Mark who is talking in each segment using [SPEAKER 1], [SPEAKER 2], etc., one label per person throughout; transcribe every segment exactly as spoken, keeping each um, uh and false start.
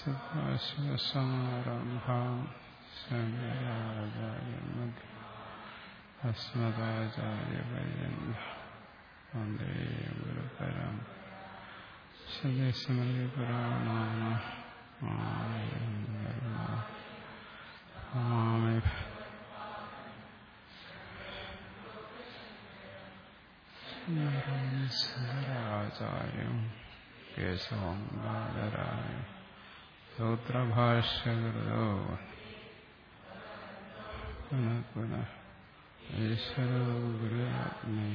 [SPEAKER 1] സദാശിവസമാരംഭാം ശങ്കരാചാര്യമധ്യ അസ്മദാചാര്യപര്യന്തം വന്ദേ ഗുരുപരം ശങ്കേശമലിപുരാണാമി ശങ്കരാചാര്യം കേശവം ബാദരായ സൂത്രഭാഷ്യകൃതോ പുനഃ പുനഃ ഈശ്വരോ ഗുരുരാത്മേ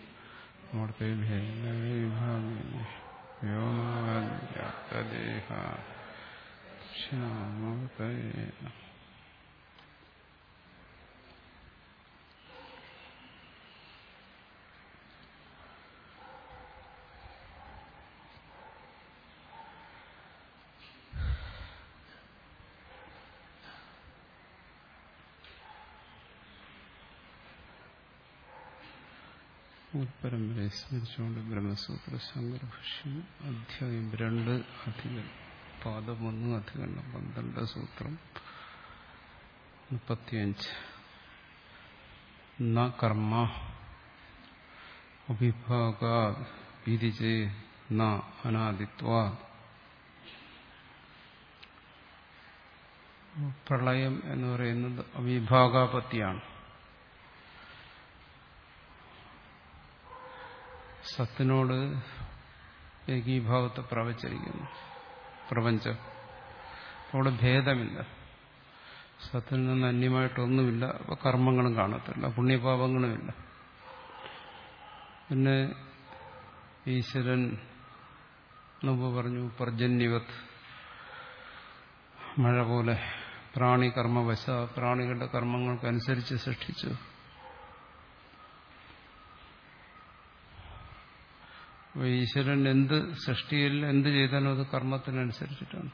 [SPEAKER 1] മൂർത്തിഭേദവിഭാഗിനി വ്യോമവദ്വ്യാപ്തദേഹ ദക്ഷിണാമൂർത്തയേ നമഃ. പരമ്പരയെ സ്മരിച്ചുകൊണ്ട് ബ്രഹ്മസൂത്ര ശങ്കരഭാഷ്യം അധ്യായം രണ്ട് അധികം പാദം ഒന്ന് അധികരണം പന്ത്രണ്ട് സൂത്രം മുപ്പത്തിയഞ്ച്. ന കർമ്മ അവിഭാഗാത് വിധിചേ ന അനാദിത്വാത്. പ്രളയം എന്ന് പറയുന്നത് അവിഭാഗാപത്തിയാണ്. സത്തിനോട് ഏകീഭാവത്തെ പ്രവചിച്ചിരിക്കുന്നു പ്രപഞ്ചം. അവിടെ ഭേദമില്ല, സത്തിൽ നിന്ന് അന്യമായിട്ടൊന്നുമില്ല. അപ്പോൾ കർമ്മങ്ങളും കാണത്തില്ല, പുണ്യപാപങ്ങളുമില്ല. പിന്നെ ഈശ്വരൻ മുമ്പ് പറഞ്ഞു പർജന്യവത്, മഴ പോലെ പ്രാണി കർമ്മവശ, പ്രാണികളുടെ കർമ്മങ്ങൾക്കനുസരിച്ച് സൃഷ്ടിച്ചു. ഈശ്വരൻ എന്ത് സൃഷ്ടിയിൽ എന്ത് ചെയ്താലും അത് കർമ്മത്തിനനുസരിച്ചിട്ടാണ്.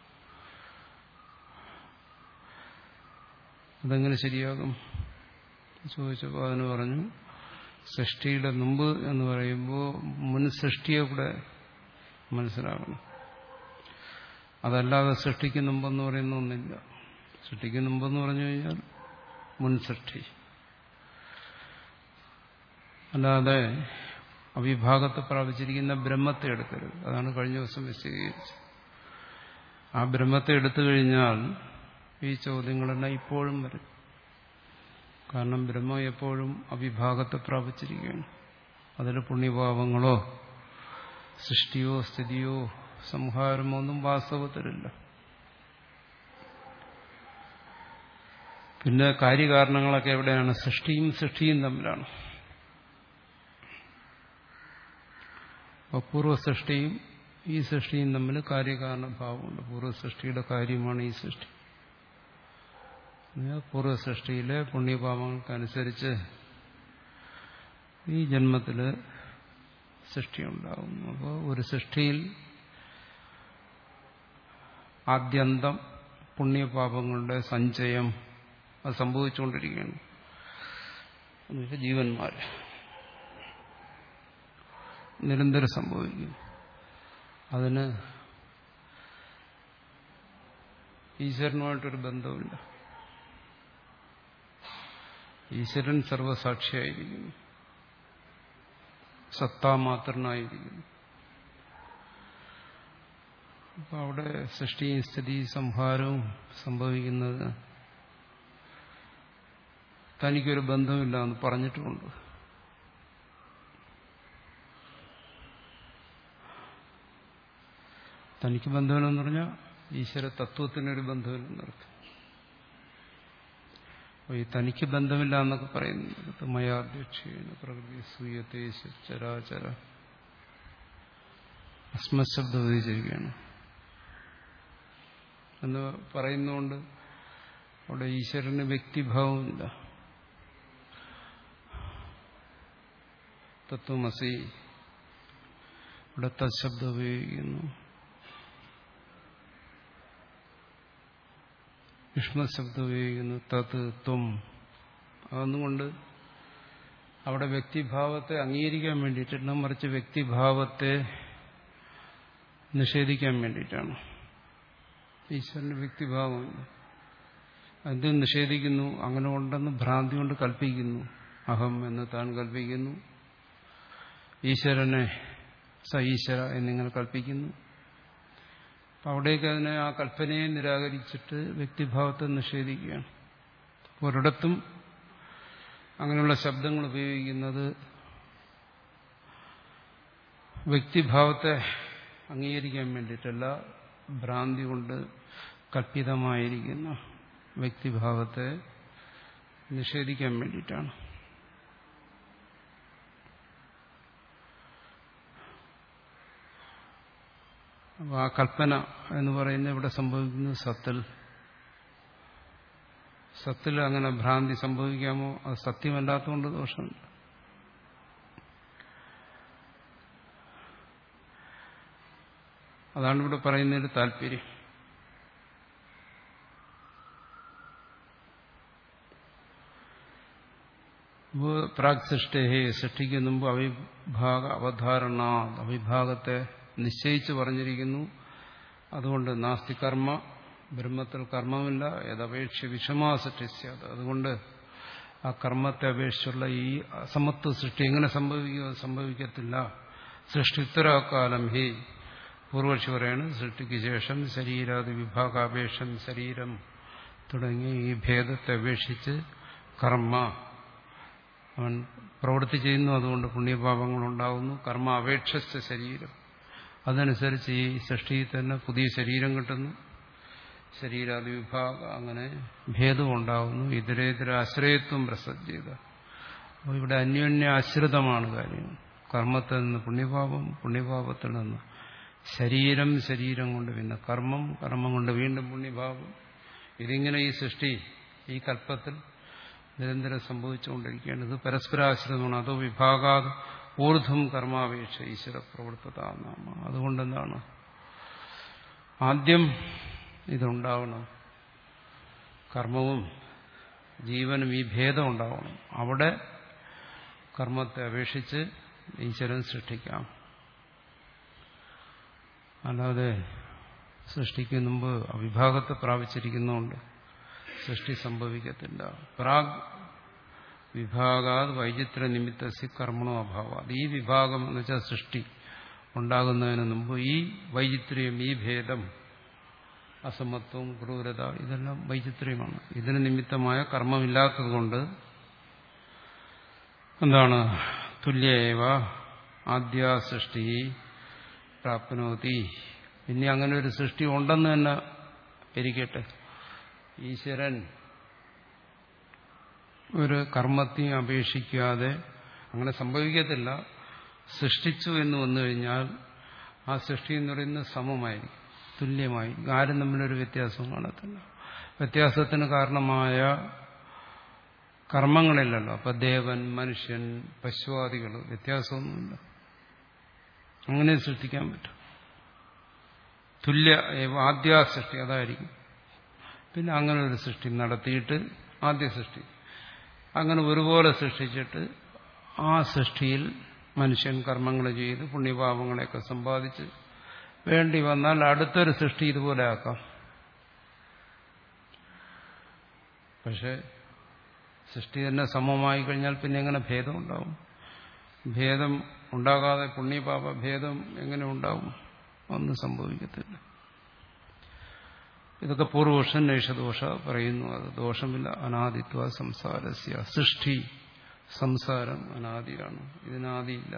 [SPEAKER 1] അതെങ്ങനെ ശരിയാകും ചോദിച്ചപ്പോൾ അതിന് പറഞ്ഞു, സൃഷ്ടിയുടെ മുമ്പ് എന്ന് പറയുമ്പോൾ മുൻ സൃഷ്ടിയെ കൂടെ മനസ്സിലാകണം. അതല്ലാതെ സൃഷ്ടിക്ക് മുമ്പെന്ന് പറയുന്ന ഒന്നില്ല. സൃഷ്ടിക്ക് മുമ്പെന്ന് പറഞ്ഞു കഴിഞ്ഞാൽ മുൻ സൃഷ്ടി, അല്ലാതെ അവിഭാഗത്തെ പ്രാപിച്ചിരിക്കുന്ന ബ്രഹ്മത്തെ എടുക്കരുത്. അതാണ് കഴിഞ്ഞ ദിവസം വിശദീകരിച്ചത്. ആ ബ്രഹ്മത്തെ എടുത്തു കഴിഞ്ഞാൽ ഈ ചോദ്യങ്ങളെല്ലാം ഇപ്പോഴും വരും. കാരണം ബ്രഹ്മം എപ്പോഴും അവിഭാഗത്തെ പ്രാപിച്ചിരിക്കുകയാണ്. അതിൽ പുണ്യഭാവങ്ങളോ സൃഷ്ടിയോ സ്ഥിതിയോ സംഹാരമോ ഒന്നും വാസ്തവത്തിലില്ല. പിന്നെ കാര്യകാരണങ്ങളൊക്കെ എവിടെയാണ്? സൃഷ്ടിയും സൃഷ്ടിയും തമ്മിലാണ്. അപ്പോൾ പൂർവ്വസൃഷ്ടിയും ഈ സൃഷ്ടിയും തമ്മിൽ കാര്യകാരണഭാവമുണ്ട്. പൂർവ്വസൃഷ്ടിയുടെ കാര്യമാണ് ഈ സൃഷ്ടി. പൂർവ്വസൃഷ്ടിയിലെ പുണ്യഭാവങ്ങൾക്കനുസരിച്ച് ഈ ജന്മത്തിൽ സൃഷ്ടി ഉണ്ടാകുന്നു. അപ്പോൾ ഒരു സൃഷ്ടിയിൽ ആദ്യന്തം പുണ്യപാപങ്ങളുടെ സഞ്ചയം അത് സംഭവിച്ചുകൊണ്ടിരിക്കുകയാണ്. എന്നുവെച്ചാൽ ജീവന്മാർ നിരന്തരം സംഭവിക്കും. അതിന് ഈശ്വരനുമായിട്ടൊരു ബന്ധമില്ല. ഈശ്വരൻ സർവസാക്ഷിയായിരിക്കുന്നു, സത്താമാത്രനായിരിക്കുന്നു. അപ്പൊ അവിടെ സൃഷ്ടിയും സ്ഥിതി സംഹാരവും സംഭവിക്കുന്നത് തനിക്കൊരു ബന്ധമില്ല എന്ന് പറഞ്ഞിട്ടുമുണ്ട്. തനിക്ക് ബന്ധമില്ലെന്ന് പറഞ്ഞാൽ ഈശ്വര തത്വത്തിനൊരു ബന്ധമില്ലെന്നർത്ഥം. അപ്പോൾ ഈ തനിക്ക് ബന്ധമില്ല എന്നൊക്കെ പറയുന്നത് മയാധ്യക്ഷേന പ്രകൃതി സൂയത്തെ ചരാചര അസ്മശബ്ദം ഉപയോഗിച്ചിരിക്കുകയാണ് എന്ന് പറയുന്നതുകൊണ്ട് അവിടെ ഈശ്വരന് വ്യക്തിഭാവമില്ല. തത്വമസി ഇവിടെ തത്ശബ്ദം ഉപയോഗിക്കുന്നു. യുഷ്മശബ്ദം ഉപയോഗിക്കുന്നു. തത് ത്വം. അതൊന്നുകൊണ്ട് അവിടെ വ്യക്തിഭാവത്തെ അംഗീകരിക്കാൻ വേണ്ടിയിട്ടല്ല, മറിച്ച് വ്യക്തിഭാവത്തെ നിഷേധിക്കാൻ വേണ്ടിയിട്ടാണ്. ഈശ്വരന് വ്യക്തിഭാവമില്ല. എന്തും നിഷേധിക്കുന്നു. അങ്ങനെ ഉണ്ടെന്ന് ഭ്രാന്തി കൊണ്ട് കൽപ്പിക്കുന്നു. അഹം എന്ന് താൻ കൽപ്പിക്കുന്നു. ഈശ്വരനെ സ ഈശ്വര എന്നിങ്ങനെ കൽപ്പിക്കുന്നു. അപ്പം അവിടേക്ക് അതിനെ ആ കൽപ്പനയെ നിരാകരിച്ചിട്ട് വ്യക്തിഭാവത്തെ നിഷേധിക്കുകയാണ്. ഒരിടത്തും അങ്ങനെയുള്ള ശബ്ദങ്ങൾ ഉപയോഗിക്കുന്നത് വ്യക്തിഭാവത്തെ അംഗീകരിക്കാൻ വേണ്ടിയിട്ടല്ല, ഭ്രാന്തി കൊണ്ട് കൽപ്പിതമായിരിക്കുന്ന വ്യക്തിഭാവത്തെ നിഷേധിക്കാൻ വേണ്ടിയിട്ടാണ്. അപ്പോൾ ആ കൽപ്പന എന്ന് പറയുന്നത് ഇവിടെ സംഭവിക്കുന്നത് സത്തിൽ. സത്തിൽ അങ്ങനെ ഭ്രാന്തി സംഭവിക്കാമോ? അത് സത്യമല്ലാത്തതുകൊണ്ട് ദോഷമുണ്ട്. അതാണ് ഇവിടെ പറയുന്നതിന് താല്പര്യം. പ്രാഗ് സൃഷ്ടേ സൃഷ്ടിക്ക് മുമ്പ് അവിഭാഗ അവധാരണ, അവിഭാഗത്തെ നിശ്ചയിച്ച് പറഞ്ഞിരിക്കുന്നു. അതുകൊണ്ട് നാസ്തി കർമ്മ, ബ്രഹ്മത്തിൽ കർമ്മമില്ല. യഥപേക്ഷ വിഷമാ സൃഷ്ടിച്ച, അതുകൊണ്ട് ആ കർമ്മത്തെ അപേക്ഷിച്ചുള്ള ഈ അസമത്വ സൃഷ്ടി എങ്ങനെ സംഭവിക്കുക? സംഭവിക്കത്തില്ല. സൃഷ്ടിത്തരാകാലം ഹി, പൂർവക്ഷി പറയാണ്, സൃഷ്ടിക്ക് ശേഷം ശരീരാദി വിഭാഗാപേക്ഷം ശരീരം തുടങ്ങി ഈ ഭേദത്തെ അപേക്ഷിച്ച് കർമ്മ, അവൻ പ്രവൃത്തി ചെയ്യുന്നു, അതുകൊണ്ട് പുണ്യപാപങ്ങളുണ്ടാകുന്നു. കർമ്മ അപേക്ഷിച്ച ശരീരം, അതനുസരിച്ച് ഈ സൃഷ്ടിയിൽ തന്നെ പുതിയ ശരീരം കിട്ടുന്നു. ശരീരാദി വിഭാഗം അങ്ങനെ ഭേദം ഉണ്ടാകുന്നു. ഇതരേതര ആശ്രയത്വം പ്രസജ്ജീത. അപ്പോൾ ഇവിടെ അന്യോന്യ ആശ്രിതമാണ് കാര്യങ്ങൾ. കർമ്മത്തിൽ നിന്ന് പുണ്യപാപം, പുണ്യപാപത്തിൽ നിന്ന് ശരീരം, ശരീരം കൊണ്ട് പിന്നെ കർമ്മം, കർമ്മം കൊണ്ട് വീണ്ടും പുണ്യപാപം. ഇതിങ്ങനെ ഈ സൃഷ്ടി ഈ കൽപ്പത്തിൽ നിരന്തരം സംഭവിച്ചുകൊണ്ടിരിക്കുകയാണ്. ഇത് പരസ്പരാശ്രിതമാണ്. അതോ വിഭാഗാത് ഊർധ്വം കർമാപേക്ഷ ഈശ്വര പ്രവർത്തതാനാമ. അതുകൊണ്ടെന്താണ് ആദ്യം ഇതുണ്ടാവണം, കർമ്മവും ജീവനും ഈ ഭേദം ഉണ്ടാവണം. അവിടെ കർമ്മത്തെ അപേക്ഷിച്ച് ഈശ്വരൻ സൃഷ്ടിക്കാം. അല്ലാതെ സൃഷ്ടിക്ക് മുമ്പ് അവിഭാഗത്തെ പ്രാപിച്ചിരിക്കുന്നതുകൊണ്ട് സൃഷ്ടി സംഭവിക്കത്തില്ല. പ്രാഗ് വിഭാഗാത് വൈചിത്ര നിമിത്തസി കർമ്മണോ അഭാവ. ഈ വിഭാഗം എന്ന് വെച്ചാൽ സൃഷ്ടി ഉണ്ടാകുന്നതിന് മുമ്പ് ഈ വൈചിത്ര്യം, ഈ ഭേദം, അസമത്വം, ക്രൂരത, ഇതെല്ലാം വൈചിത്ര്യമാണ്. ഇതിന് നിമിത്തമായ കർമ്മമില്ലാത്തതുകൊണ്ട് എന്താണ് തുല്യേവ ആദ്യ സൃഷ്ടി പ്രാപ്നോതി. ഇനി അങ്ങനെ ഒരു സൃഷ്ടി ഉണ്ടെന്ന് തന്നെ ഇരിക്കട്ടെ, ഈശ്വരൻ ഒരു കർമ്മത്തെയും അപേക്ഷിക്കാതെ, അങ്ങനെ സംഭവിക്കത്തില്ല. സൃഷ്ടിച്ചു എന്ന് വന്നു കഴിഞ്ഞാൽ ആ സൃഷ്ടി എന്ന് പറയുന്നത് സമമായിരിക്കും, തുല്യമായി. ആരും തമ്മിലൊരു വ്യത്യാസവും കാണത്തില്ല. വ്യത്യാസത്തിന് കാരണമായ കർമ്മങ്ങളില്ലല്ലോ. അപ്പൊ ദേവൻ, മനുഷ്യൻ, പശുവാദികൾ വ്യത്യാസമൊന്നുമില്ല. അങ്ങനെ സൃഷ്ടിക്കാൻ പറ്റും. തുല്യ ആദ്യ സൃഷ്ടി അതായിരിക്കും. പിന്നെ അങ്ങനെ ഒരു സൃഷ്ടി നടത്തിയിട്ട് ആദ്യ സൃഷ്ടി അങ്ങനെ ഒരുപോലെ സൃഷ്ടിച്ചിട്ട് ആ സൃഷ്ടിയിൽ മനുഷ്യൻ കർമ്മങ്ങൾ ചെയ്ത് പുണ്യപാപങ്ങളെയൊക്കെ സമ്പാദിച്ച് വേണ്ടി വന്നാൽ അടുത്തൊരു സൃഷ്ടി ഇതുപോലെ ആക്കാം. പക്ഷെ സൃഷ്ടി തന്നെ സമമായി കഴിഞ്ഞാൽ പിന്നെ എങ്ങനെ ഭേദം ഉണ്ടാവും? ഭേദം ഉണ്ടാകാതെ പുണ്യപാപ ഭേദം എങ്ങനെ ഉണ്ടാവും? ഒന്നും സംഭവിക്കത്തില്ല. ഇതൊക്കെ പൂർവപക്ഷൻ നൈഷദോഷ പറയുന്നു. അത് ദോഷമില്ല. അനാദിത്വ സംസാരസ്യ, സൃഷ്ടി സംസാരം അനാദിയാണ്, ഇതിനാദിയില്ല.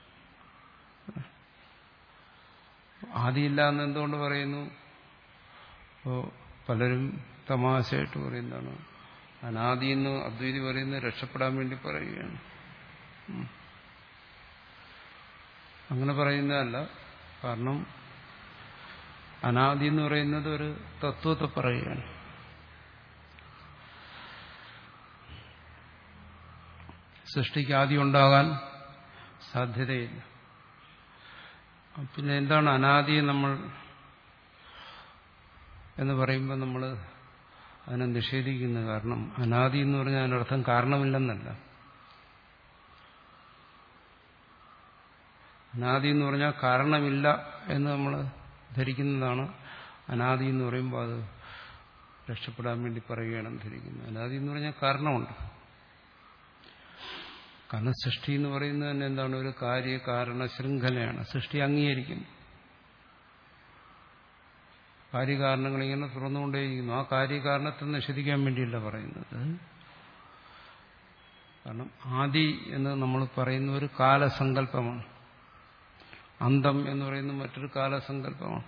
[SPEAKER 1] ആദിയില്ല എന്ന് എന്തുകൊണ്ട് പറയുന്നു? അപ്പോൾ പലരും തമാശയായിട്ട് പറയുന്നതാണ് അനാദി എന്ന് അദ്വൈതി പറയുന്നത് രക്ഷപ്പെടാൻ വേണ്ടി പറയുകയാണ്. അങ്ങനെ പറയുന്നതല്ല. കാരണം അനാദി എന്ന് പറയുന്നത് ഒരു തത്വത്തെ പറയുകയാണ്. സൃഷ്ടിക്ക് ആദി ഉണ്ടാകാൻ സാധ്യതയില്ല. പിന്നെ എന്താണ് അനാദി നമ്മൾ എന്ന് പറയുമ്പോൾ നമ്മൾ അതിനെ നിഷേധിക്കുന്നത്? കാരണം അനാദി എന്ന് പറഞ്ഞാൽ അതിനർത്ഥം കാരണമില്ലെന്നല്ല. അനാദി എന്ന് പറഞ്ഞാൽ കാരണമില്ല എന്ന് നമ്മൾ ധരിക്കുന്നതാണ്. അനാദി എന്ന് പറയുമ്പോൾ അത് രക്ഷപ്പെടാൻ വേണ്ടി പറയുകയാണെന്ന് ധരിക്കുന്നത്. അനാദി എന്ന് പറഞ്ഞാൽ കാരണമുണ്ട്. കാരണം സൃഷ്ടി എന്ന് പറയുന്നത് തന്നെ എന്താണ്? ഒരു കാര്യ കാരണ ശൃംഖലയാണ്. സൃഷ്ടി അംഗീകരിക്കുന്നു. കാര്യകാരണങ്ങൾ ഇങ്ങനെ തുറന്നുകൊണ്ടേയിരിക്കുന്നു. ആ കാര്യകാരണത്തെ നിഷേധിക്കാൻ വേണ്ടിയല്ല പറയുന്നത്. കാരണം ആദി എന്ന് നമ്മൾ പറയുന്ന ഒരു കാലസങ്കല്പമാണ്. അന്തം എന്ന് പറയുന്ന മറ്റൊരു കാലസങ്കല്പമാണ്.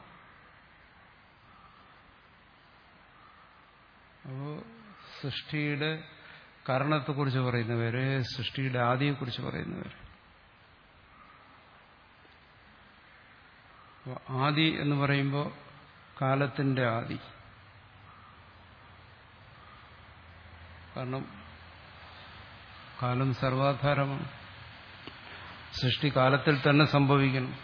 [SPEAKER 1] അപ്പോൾ സൃഷ്ടിയുടെ കാരണത്തെക്കുറിച്ച് പറയുന്നവര്, സൃഷ്ടിയുടെ ആദിയെക്കുറിച്ച് പറയുന്നവര്. ആദി എന്ന് പറയുമ്പോൾ കാലത്തിന്റെ ആദി. കാരണം കാലം സർവാധാരമാണ്. സൃഷ്ടി കാലത്തിൽ തന്നെ സംഭവിക്കണം.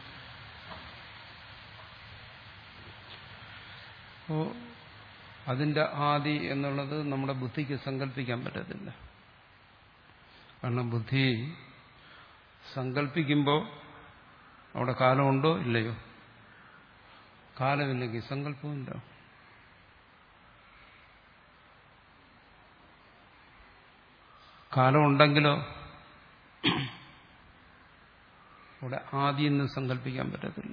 [SPEAKER 1] അപ്പോൾ അതിന്റെ ആദി എന്നുള്ളത് നമ്മുടെ ബുദ്ധിക്ക് സങ്കല്പിക്കാൻ പറ്റത്തില്ല. കാരണം ബുദ്ധി സങ്കല്പിക്കുമ്പോൾ അവിടെ കാലമുണ്ടോ ഇല്ലയോ? കാലമില്ലെങ്കിൽ സങ്കല്പമില്ല. കാലമുണ്ടെങ്കിലോ അവിടെ ആദിയെന്ന് സങ്കല്പിക്കാൻ പറ്റത്തില്ല.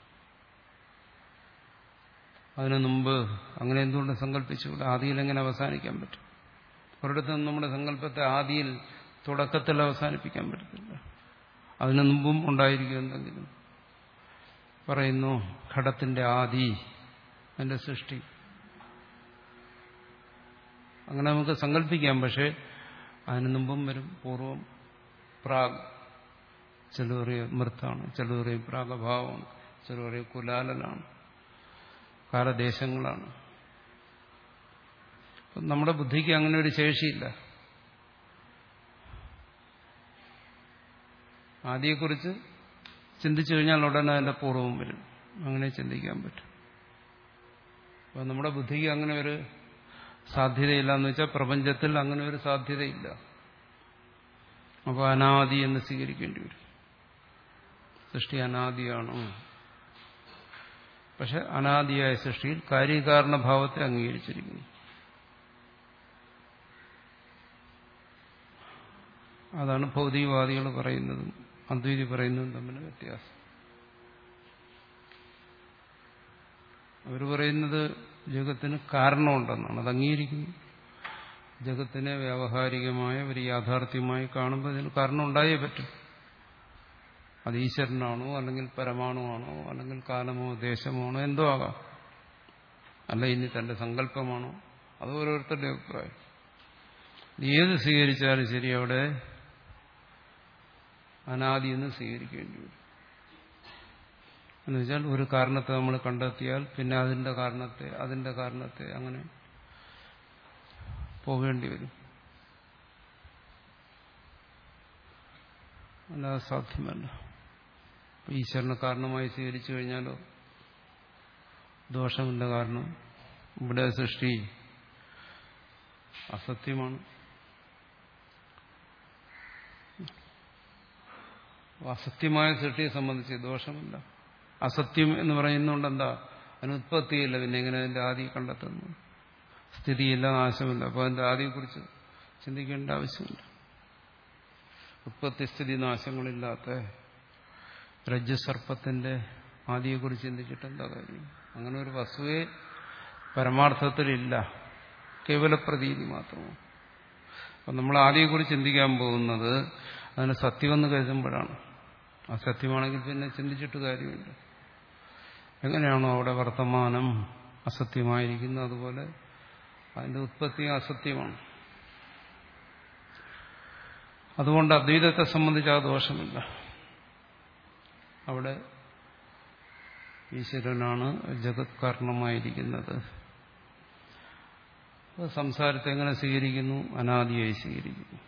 [SPEAKER 1] അതിനു മുമ്പ് അങ്ങനെ എന്തുകൊണ്ട് സങ്കല്പിച്ചു? ആദിയിൽ എങ്ങനെ അവസാനിക്കാൻ പറ്റും? ഒരിടത്തും നമ്മുടെ സങ്കല്പത്തെ ആദിയിൽ തുടക്കത്തിൽ അവസാനിപ്പിക്കാൻ പറ്റത്തില്ല. അതിനു മുമ്പും ഉണ്ടായിരിക്കും എന്തെങ്കിലും. പറയുന്നു ഘടത്തിന്റെ ആദി, അതിന്റെ സൃഷ്ടി. അങ്ങനെ നമുക്ക് സങ്കല്പിക്കാം. പക്ഷെ അതിനു മുമ്പും വരും പൂർവം, പ്രാഗ്. ചില പറയ മൃത്താണ്, ചില പറയും പ്രാഗഭാവമാണ്, ചില പറയും കുലാലനാണ്, കാലദേശങ്ങളാണ്. നമ്മുടെ ബുദ്ധിക്ക് അങ്ങനെ ഒരു ശേഷിയില്ല. ആദിയെക്കുറിച്ച് ചിന്തിച്ചു കഴിഞ്ഞാൽ ഉടനെ അതിന്റെ പൂർവ്വം വരും. അങ്ങനെ ചിന്തിക്കാൻ പറ്റും. അപ്പോൾ നമ്മുടെ ബുദ്ധിക്ക് അങ്ങനെ ഒരു സാധ്യതയില്ല എന്ന് വെച്ചാൽ പ്രപഞ്ചത്തിൽ അങ്ങനെ ഒരു സാധ്യതയില്ല. അപ്പോൾ അനാദി എന്ന് സ്വീകരിക്കേണ്ടി വരും. സൃഷ്ടി അനാദിയാണോ? പക്ഷെ അനാദിയായ സൃഷ്ടിയിൽ കാര്യകാരണഭാവത്തെ അംഗീകരിച്ചിരിക്കുന്നു. അതാണ് ഭൗതികവാദികൾ പറയുന്നതും അദ്വൈതി പറയുന്നതും തമ്മിൽ വ്യത്യാസം. അവർ പറയുന്നത് ജഗത്തിന് കാരണമുണ്ടെന്നാണ്. അത് അംഗീകരിക്കുന്നു. ജഗത്തിനെ വ്യാവഹാരികമായ ഒരു യാഥാർത്ഥ്യമായി കാണുമ്പോൾ ഇതിന് കാരണം ഉണ്ടായേ പറ്റും. അത് ഈശ്വരനാണോ, അല്ലെങ്കിൽ പരമാണുവാണോ, അല്ലെങ്കിൽ കാലമോ ദേശമാണോ, എന്തോ ആകാം. അല്ല ഇനി തന്റെ സങ്കല്പമാണോ, അത് ഓരോരുത്തരുടെ അഭിപ്രായം. ഏത് സ്വീകരിച്ചാലും ശരി, അവിടെ അനാദി എന്ന് സ്വീകരിക്കേണ്ടി വരും. എന്നുവെച്ചാൽ ഒരു കാരണത്തെ നമ്മൾ കണ്ടെത്തിയാൽ പിന്നെ അതിന്റെ കാരണത്തെ അതിന്റെ കാരണത്തെ അങ്ങനെ പോകേണ്ടി വരും. അല്ലാതെ സാധ്യമല്ല. ഈശ്വരനെ കാരണമായി സ്വീകരിച്ചു കഴിഞ്ഞാലോ ദോഷമില്ല. കാരണം ഇവിടെ സൃഷ്ടി അസത്യമാണ്. അസത്യമായ സൃഷ്ടിയെ സംബന്ധിച്ച് ദോഷമില്ല. അസത്യം എന്ന് പറയുന്നതുകൊണ്ട് എന്താ? അതിന് ഉത്പത്തിയില്ല. പിന്നെ എങ്ങനെ അതിന്റെ ആദി കണ്ടെത്തുന്നു? സ്ഥിതിയില്ല, നാശമില്ല. അപ്പോൾ അതിന്റെ ആദിയെക്കുറിച്ച് ചിന്തിക്കേണ്ട ആവശ്യമില്ല. ഉത്പത്തി സ്ഥിതി നാശങ്ങളില്ലാത്ത രജ്ജുസർപ്പത്തിന്റെ ആദിയെക്കുറിച്ച് ചിന്തിച്ചിട്ട് എന്താ കാര്യം? അങ്ങനെ ഒരു വസ്തുവേ പരമാർത്ഥത്തിലില്ല, കേവല പ്രതീതി മാത്രമാണ്. അപ്പം നമ്മൾ ആദിയെക്കുറിച്ച് ചിന്തിക്കാൻ പോകുന്നത് അതിന് സത്യമെന്ന് കരുതുമ്പോഴാണ്. ആ സത്യമാണെങ്കിൽ പിന്നെ ചിന്തിച്ചിട്ട് കാര്യമില്ല. എങ്ങനെയാണോ അവിടെ വർത്തമാനം അസത്യമായിരിക്കുന്നത്, അതുപോലെ അതിന്റെ ഉത്പത്തിയും അസത്യമാണ്. അതുകൊണ്ട് അദ്വൈതത്തെ സംബന്ധിച്ച് ആ ദോഷമില്ല. അവിടെ ഈശ്വരനാണ് ജഗത് കാരണമായിരിക്കുന്നത്. സംസാരത്തെ എങ്ങനെ സ്വീകരിക്കുന്നു? അനാദിയായി സ്വീകരിക്കുന്നു.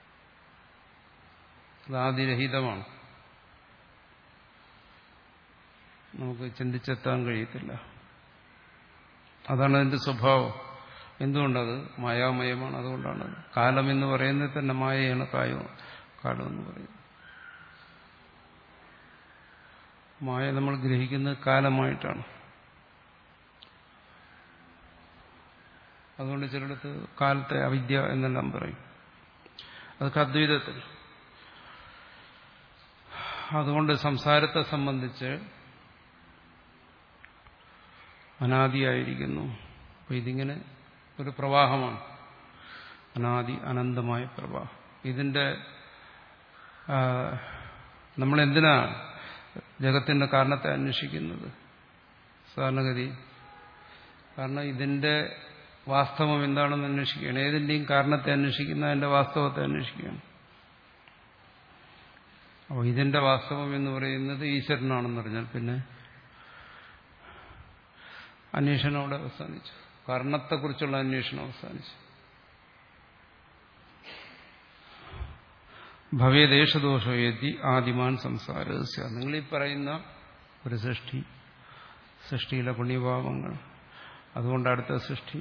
[SPEAKER 1] അത് ആദിരഹിതമാണ്. നമുക്ക് ചിന്തിച്ചെത്താൻ കഴിയത്തില്ല. അതാണ് അതിന്റെ സ്വഭാവം. എന്തുകൊണ്ടത് മായാമയമാണ്. അതുകൊണ്ടാണ് കാലം എന്ന് പറയുന്നത് തന്നെ മായയാണ്. കായം കാലം എന്ന് പറയുന്നത് മായ നമ്മൾ ഗ്രഹിക്കുന്നത് കാലമായിട്ടാണ്. അതുകൊണ്ട് ചിലടത്ത് കാലത്തെ അവിദ്യ എന്നെല്ലാം പറയും. അതൊക്കെ അദ്വൈതത്തിൽ. അതുകൊണ്ട് സംസാരത്തെ സംബന്ധിച്ച് അനാദിയായിരിക്കുന്നു. അപ്പൊ ഇതിങ്ങനെ ഒരു പ്രവാഹമാണ്, അനാദി അനന്തമായ പ്രവാഹം. ഇതിന്റെ നമ്മളെന്തിനാ ജഗത്തിന്റെ കാരണത്തെ അന്വേഷിക്കുന്നത് സാധാരണഗതി? കാരണം ഇതിന്റെ വാസ്തവം എന്താണെന്ന് അന്വേഷിക്കുകയാണ്. ഏതിന്റെയും കാരണത്തെ അന്വേഷിക്കുന്ന അതിന്റെ വാസ്തവത്തെ അന്വേഷിക്കുകയാണ്. അപ്പോൾ ഇതിന്റെ വാസ്തവം എന്ന് പറയുന്നത് ഈശ്വരനാണെന്ന് പറഞ്ഞാൽ പിന്നെ അന്വേഷണം അവിടെ അവസാനിച്ചു. കാരണത്തെക്കുറിച്ചുള്ള അന്വേഷണം അവസാനിച്ചു. ഭവേദേശദോഷോ യതി ആദിമാൻ സംസാര. നിങ്ങളീ പറയുന്ന ഒരു സൃഷ്ടി, സൃഷ്ടിയിലെ പുണ്യഭാവങ്ങൾ, അതുകൊണ്ട് അടുത്ത സൃഷ്ടി,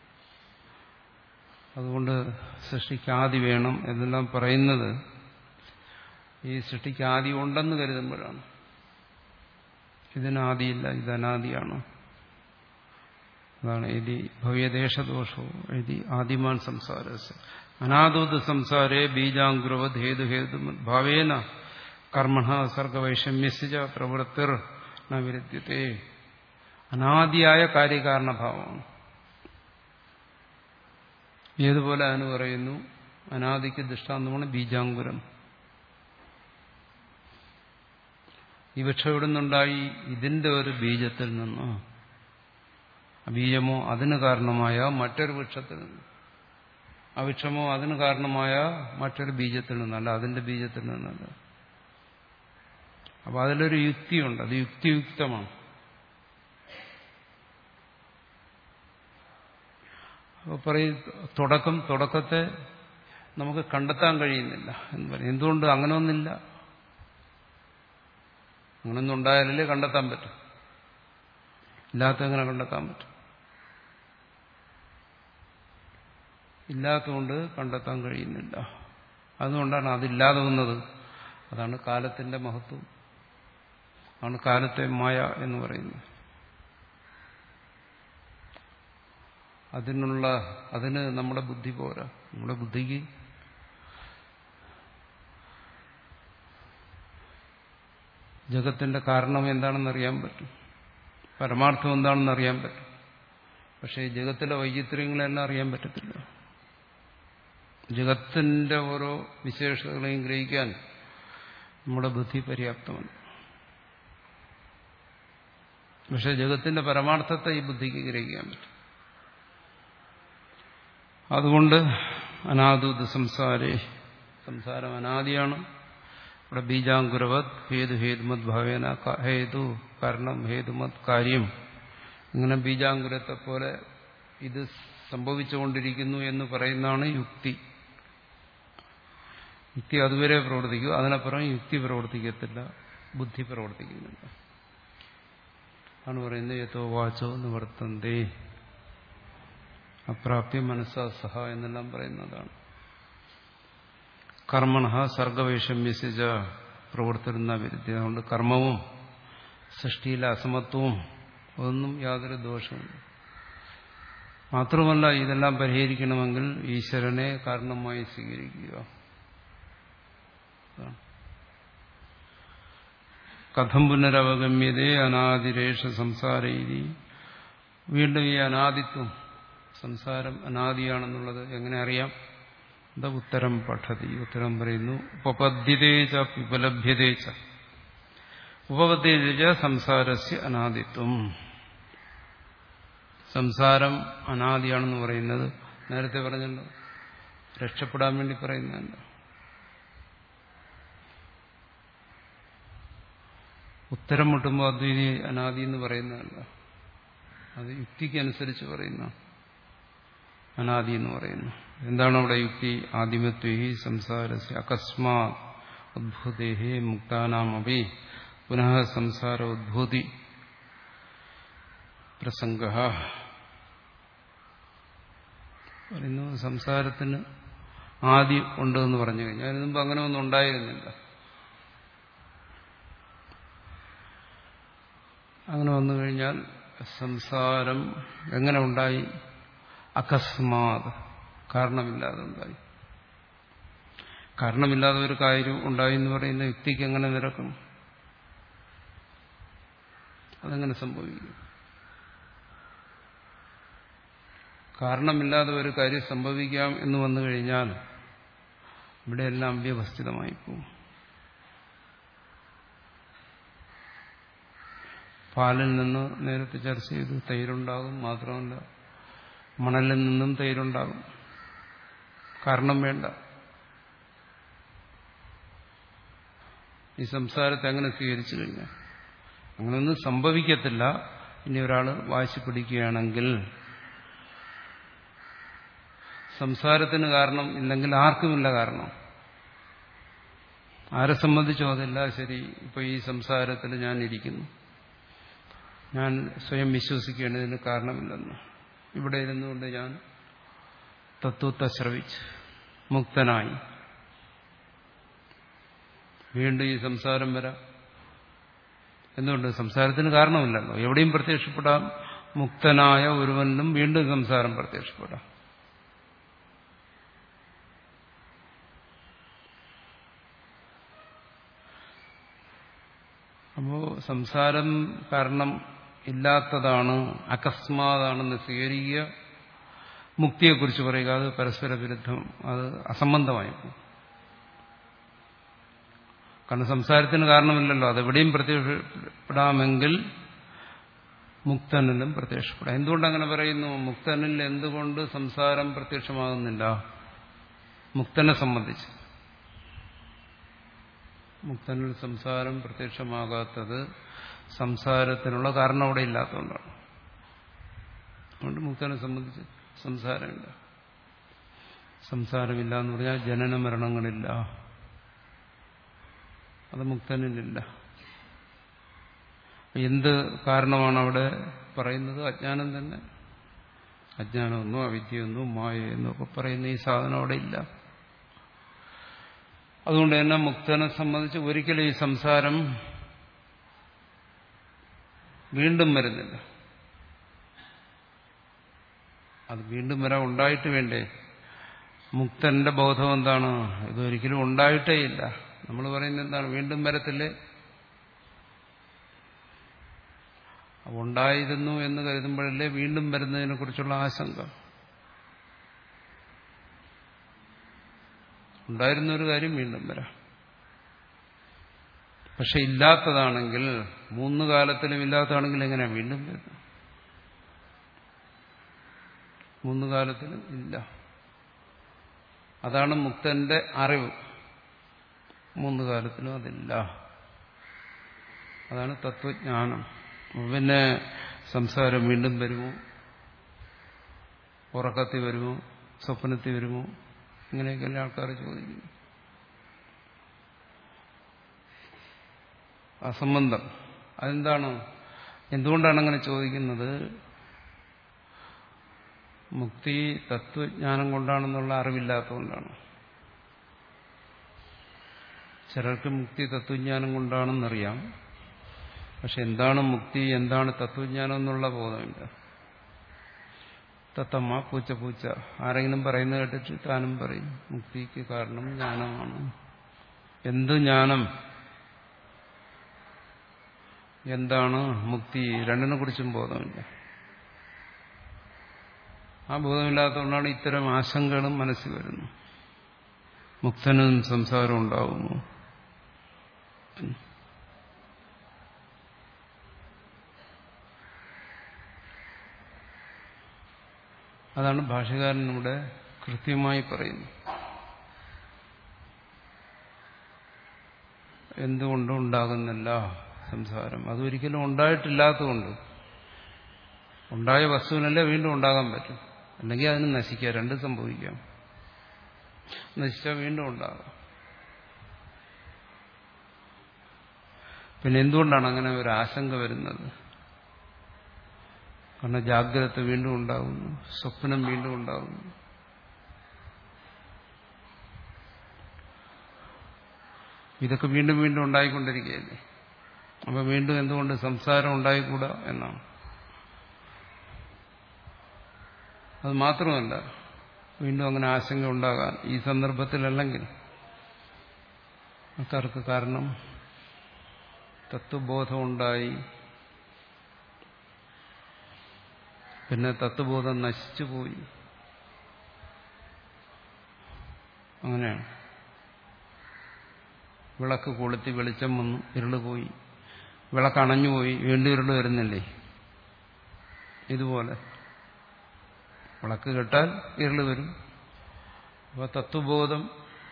[SPEAKER 1] അതുകൊണ്ട് സൃഷ്ടിക്ക് ആദി വേണം എന്നെല്ലാം പറയുന്നത് ഈ സൃഷ്ടിക്ക് ആദി ഉണ്ടെന്ന് കരുതുമ്പോഴാണ്. ഇതിനാദിയില്ല, ഇത് അനാദിയാണ്. അതാണ് യതി ഭവ്യദേശദോഷോ യതി ആദിമാൻ സംസാര. അനാദോത് സംസാരേ ബീജാങ്കുരവത് ഹേതു ഹേതു ഭാവേന കർമ്മണ സർഗവൈഷമ്യസിച്ച പ്രവൃത്തിർ ന വിരുദ്ധ്യത്തെ. അനാദിയായ കാര്യകാരണഭാവമാണ്. ഏതുപോലെ അതിന് പറയുന്നു, അനാദിക്ക് ദൃഷ്ടാന്തമാണ് ബീജാങ്കുരം. ഈ വൃക്ഷം എവിടെ നിന്നുണ്ടായി? ഇതിന്റെ ഒരു ബീജത്തിൽ നിന്ന്. ബീജമോ അതിന് കാരണമായ മറ്റൊരു വൃക്ഷത്തിൽ നിന്ന്, ആ വൃക്ഷമോ അതിന് കാരണമായ മറ്റൊരു ബീജത്തിൽ നിന്നല്ല, അതിന്റെ ബീജത്തിൽ നിന്നല്ല. അപ്പൊ അതിലൊരു യുക്തിയുണ്ട്, അത് യുക്തിയുക്തമാണ്. അപ്പൊ പറയും തുടക്കം തുടക്കത്തെ നമുക്ക് കണ്ടെത്താൻ കഴിയുന്നില്ല എന്ന് പറയും. എന്തുകൊണ്ട്? അങ്ങനെ ഒന്നില്ല. അങ്ങനൊന്നും ഉണ്ടായാലല്ലേ കണ്ടെത്താൻ പറ്റും. ഇല്ലാത്ത എങ്ങനെ കണ്ടെത്താൻ പറ്റും? ഇല്ലാത്തതുകൊണ്ട് കണ്ടെത്താൻ കഴിയുന്നില്ല. അതുകൊണ്ടാണ് അതില്ലാതെ വന്നത്. അതാണ് കാലത്തിന്റെ മഹത്വം. ആണ് കാലത്തെ മായ എന്ന് പറയുന്നത്. അതിനുള്ള അതിന് നമ്മുടെ ബുദ്ധി പോരാ. നമ്മുടെ ബുദ്ധിക്ക് ജഗത്തിന്റെ കാരണം എന്താണെന്ന് അറിയാൻ പറ്റും, പരമാർത്ഥം എന്താണെന്ന് അറിയാൻ പറ്റും. പക്ഷേ ഈ ജഗത്തിലെ വൈചിത്ര്യങ്ങളെല്ലാം അറിയാൻ പറ്റത്തില്ല. ജഗത്തിന്റെ ഓരോ വിശേഷതകളെയും ഗ്രഹിക്കാൻ നമ്മുടെ ബുദ്ധി പര്യാപ്തമല്ല. പക്ഷെ ജഗത്തിന്റെ പരമാർത്ഥത്തെ ഈ ബുദ്ധിക്ക് ഗ്രഹിക്കാൻ പറ്റും. അതുകൊണ്ട് അനാദൂത് സംസാരേ, സംസാരം അനാദിയാണ്. ഇവിടെ ബീജാങ്കുരവത് ഹേതു ഹേതുമത് ഭാവേന, ഹേതു കാരണം ഹേതുമത് കാര്യം. ഇങ്ങനെ ബീജാങ്കുരത്തെ പോലെ ഇത് സംഭവിച്ചുകൊണ്ടിരിക്കുന്നു എന്ന് പറയുന്നതാണ് യുക്തി. യുക്തി അതുവരെ പ്രവർത്തിക്കൂ, അതിനപ്പുറം യുക്തി പ്രവർത്തിക്കത്തില്ല, ബുദ്ധി പ്രവർത്തിക്കുന്നില്ല. ആണ് പറയുന്നത് യഥോ വാചോ നിവർത്തന്തേ അപ്രാപ്യ മനസ്സാ സഹ എന്നെല്ലാം പറയുന്നതാണ്. കർമ്മണ സർഗവൈഷമ്യസിച്ച പ്രവർത്തിരുന്ന വിരുദ്ധ. അതുകൊണ്ട് കർമ്മവും സൃഷ്ടിയിലെ അസമത്വവും ഒന്നും യാതൊരു ദോഷവുമില്ല. മാത്രമല്ല ഇതെല്ലാം പരിഹരിക്കണമെങ്കിൽ ഈശ്വരനെ കാരണമായി സ്വീകരിക്കുക. കഥം പുനരവഗമ്യതേ അനാദിരേഷ സംസാരീതി. വീണ്ടും ഈ അനാദിത്വം, സംസാരം അനാദിയാണെന്നുള്ളത് എങ്ങനെ അറിയാം? എന്താ ഉത്തരം പഠതി. ഉത്തരം പറയുന്നു ഉപപദ്ധ്യതേച്ച ഉപലഭ്യതേച്ച. ഉപപദ്ധ്യതേച്ച സംസാരസ്യ അനാദിത്വം. സംസാരം അനാദിയാണെന്ന് പറയുന്നത് നേരത്തെ പറഞ്ഞല്ലോ, രക്ഷപ്പെടാൻ വേണ്ടി പറയുന്നതല്ല. ഉത്തരം മുട്ടുമ്പോൾ അദ്വൈതി അനാദി എന്ന് പറയുന്നതല്ല, അത് യുക്തിക്കനുസരിച്ച് പറയുന്ന അനാദി എന്ന് പറയുന്നു. എന്താണ് അവിടെ യുക്തി? ആദിമത്വേ സംസാരസ്യ അകസ്മാത് ഉദ്ഭൂതേഹേ മുക്താനാമപി പുനഃ സംസാര ഉദ്ഭൂതി പ്രസംഗ. പറയുന്നു സംസാരത്തിന് ആദി ഉണ്ടെന്ന് പറഞ്ഞു കഴിഞ്ഞാൽ അതിന് മുമ്പ് അങ്ങനെ ഒന്നും ഉണ്ടായിരുന്നില്ല. അങ്ങനെ വന്നു കഴിഞ്ഞാൽ സംസാരം എങ്ങനെ ഉണ്ടായി? അകസ്മാത് കാരണമില്ലാതെ ഉണ്ടായി. കാരണമില്ലാതെ ഒരു കാര്യം ഉണ്ടായി എന്ന് പറയുന്ന യുക്തിക്ക് എങ്ങനെ നിരക്കും? അതെങ്ങനെ സംഭവിക്കും? കാരണമില്ലാതെ ഒരു കാര്യം സംഭവിക്കാം എന്ന് വന്നു കഴിഞ്ഞാൽ ഇവിടെയെല്ലാം അവ്യവസ്ഥിതമായി പോകും. പാലിൽ നിന്ന് നേരത്തെ ചർച്ച ചെയ്തു തൈരുണ്ടാകും. മാത്രമല്ല മണലിൽ നിന്നും തൈരുണ്ടാകും. കാരണം വേണ്ട. ഈ സംസാരത്തെ അങ്ങനെ സ്വീകരിച്ചു കഴിഞ്ഞാൽ അങ്ങനെയൊന്നും സംഭവിക്കത്തില്ല. ഇനി ഒരാൾ വാശി പിടിക്കുകയാണെങ്കിൽ സംസാരത്തിന് കാരണം ഇല്ലെങ്കിൽ ആർക്കുമില്ല കാരണം. ആരെ സംബന്ധിച്ചോ അതില്ല. ശരി, ഇപ്പൊ ഈ സംസാരത്തിൽ ഞാൻ ഇരിക്കുന്നു, ഞാൻ സ്വയം വിശ്വസിക്കുകയാണ് ഇതിന് കാരണമില്ലെന്ന്. ഇവിടെ ഇരുന്നുകൊണ്ട് ഞാൻ തത്വത്തെ ശ്രവിച്ച് മുക്തനായി. വീണ്ടും ഈ സംസാരം വരാം. എന്തുകൊണ്ട്? സംസാരത്തിന് കാരണമില്ലല്ലോ. എവിടെയും പ്രത്യക്ഷപ്പെടാം. മുക്തനായ ഒരുവനിലും വീണ്ടും സംസാരം പ്രത്യക്ഷപ്പെടാം. അപ്പോ സംസാരം കാരണം ഇല്ലാത്തതാണ്, അകസ്മാതാണെന്ന് സ്വീകരിക്കുക, മുക്തിയെക്കുറിച്ച് പറയുക, അത് പരസ്പര വിരുദ്ധം, അത് അസംബന്ധമായി പോകും. കാരണം സംസാരത്തിന് കാരണമില്ലല്ലോ. അതെവിടെയും പ്രത്യക്ഷപ്പെടാമെങ്കിൽ മുക്തനിലും പ്രത്യക്ഷപ്പെടാം. എന്തുകൊണ്ടങ്ങനെ പറയുന്നു? മുക്തനിൽ എന്തുകൊണ്ട് സംസാരം പ്രത്യക്ഷമാകുന്നില്ല? മുക്തനെ സംബന്ധിച്ച് മുക്തനിൽ സംസാരം പ്രത്യക്ഷമാകാത്തത് സംസാരത്തിനുള്ള കാരണം അവിടെ ഇല്ലാത്തതുകൊണ്ടാണ്. അതുകൊണ്ട് മുക്തനെ സംബന്ധിച്ച് സംസാരമില്ല. സംസാരമില്ല എന്ന് പറഞ്ഞാൽ ജനന മരണങ്ങളില്ല. അത് മുക്തനിലില്ല. എന്ത് കാരണമാണ് അവിടെ പറയുന്നത്? അജ്ഞാനം തന്നെ. അജ്ഞാനമൊന്നും അവിദ്യയൊന്നും മായയെന്നും ഒക്കെ പറയുന്ന ഈ സാധനം അവിടെ ഇല്ല. അതുകൊണ്ട് തന്നെ മുക്തനെ സംബന്ധിച്ച് ഒരിക്കലും ഈ സംസാരം വീണ്ടും വരുന്നില്ല. അത് വീണ്ടും വരാൻ ഉണ്ടായിട്ട് വേണ്ടേ? മുക്തന്റെ ബോധം എന്താണ്? ഇതൊരിക്കലും ഉണ്ടായിട്ടേ ഇല്ല. നമ്മൾ പറയുന്നത് എന്താണ്? വീണ്ടും വരത്തില്ലേ? ഉണ്ടായിരുന്നു എന്ന് കരുതുമ്പോഴല്ലേ വീണ്ടും വരുന്നതിനെ കുറിച്ചുള്ള ആശങ്ക. ഉണ്ടായിരുന്ന ഒരു കാര്യം വീണ്ടും വരാം. പക്ഷെ ഇല്ലാത്തതാണെങ്കിൽ, മൂന്ന് കാലത്തിലും ഇല്ലാത്തതാണെങ്കിൽ എങ്ങനെയാ വീണ്ടും വരുന്നത്? മൂന്ന് കാലത്തിലും ഇല്ല. അതാണ് മുക്തന്റെ അറിവ്. മൂന്ന് കാലത്തിലും അതില്ല. അതാണ് തത്വജ്ഞാനം. പിന്നെ സംസാരം വീണ്ടും വരുമോ? ഉറക്കത്തിൽ വരുമോ? സ്വപ്നത്തിൽ വരുമോ? ഇങ്ങനെയൊക്കെയല്ലേ ആൾക്കാർ ചോദിക്കുന്നു. അസംബന്ധം. അതെന്താണ്? എന്തുകൊണ്ടാണ് അങ്ങനെ ചോദിക്കുന്നത്? മുക്തി തത്വജ്ഞാനം കൊണ്ടാണെന്നുള്ള അറിവില്ലാത്തതുകൊണ്ടാണ്. ചിലർക്ക് മുക്തി തത്വജ്ഞാനം കൊണ്ടാണെന്നറിയാം. പക്ഷെ എന്താണ് മുക്തി, എന്താണ് തത്വജ്ഞാനം എന്നുള്ള ബോധമില്ല. തത്തമ്മ പൂച്ച പൂച്ച ആരെങ്കിലും പറയുന്നത് കേട്ടിട്ട് താനും പറയും മുക്തിക്ക് കാരണം ജ്ഞാനമാണ്. എന്ത് ജ്ഞാനം? എന്താണ് മുക്തി? രണ്ടിനെ കുറിച്ചും ബോധമില്ല. ആ ബോധമില്ലാത്തതുകൊണ്ടാണ് ഇത്തരം ആശങ്കകളും മനസ്സിൽ വരുന്നത്. മുക്തനും സംസാരം ഉണ്ടാവുമോ? അതാണ് ഭാഷ്യകാരൻ ഇവിടെ കൃത്യമായി പറയുന്നത്. എന്തുകൊണ്ടും ഉണ്ടാകുന്നില്ല സംസാരം. അതൊരിക്കലും ഉണ്ടായിട്ടില്ലാത്തതുകൊണ്ട്. ഉണ്ടായ വസ്തുവിനല്ലേ വീണ്ടും ഉണ്ടാകാൻ പറ്റും. അല്ലെങ്കിൽ അതിന് നശിക്കാം. രണ്ടും സംഭവിക്കാം. നശിച്ചാൽ വീണ്ടും ഉണ്ടാകാം. പിന്നെ എന്തുകൊണ്ടാണ് അങ്ങനെ ഒരു ആശങ്ക വരുന്നത്? കാരണം ജാഗ്രത വീണ്ടും ഉണ്ടാകുന്നു, സ്വപ്നം വീണ്ടും ഉണ്ടാകുന്നു. ഇതൊക്കെ വീണ്ടും വീണ്ടും ഉണ്ടായിക്കൊണ്ടിരിക്കുകയല്ലേ. അപ്പൊ വീണ്ടും എന്തുകൊണ്ട് സംസാരം ഉണ്ടായിക്കൂടാ എന്നാണ്. അത് മാത്രമല്ല, വീണ്ടും അങ്ങനെ ആശങ്ക ഉണ്ടാകാൻ ഈ സന്ദർഭത്തിലല്ലെങ്കിൽ ആൾക്കാർക്ക് കാരണം തത്വബോധം ഉണ്ടായി, പിന്നെ തത്വബോധം നശിച്ചുപോയി. അങ്ങനെയാണ്. വിളക്ക് കൊളുത്തി വെളിച്ചം വന്നു, ഇരുള് പോയി. വിളക്ക് അണഞ്ഞുപോയി, വീണ്ടും ഇരുള് വരുന്നില്ലേ? ഇതുപോലെ വിളക്ക് കെട്ടാൽ ഇരുള് വരും. അപ്പോൾ തത്വബോധം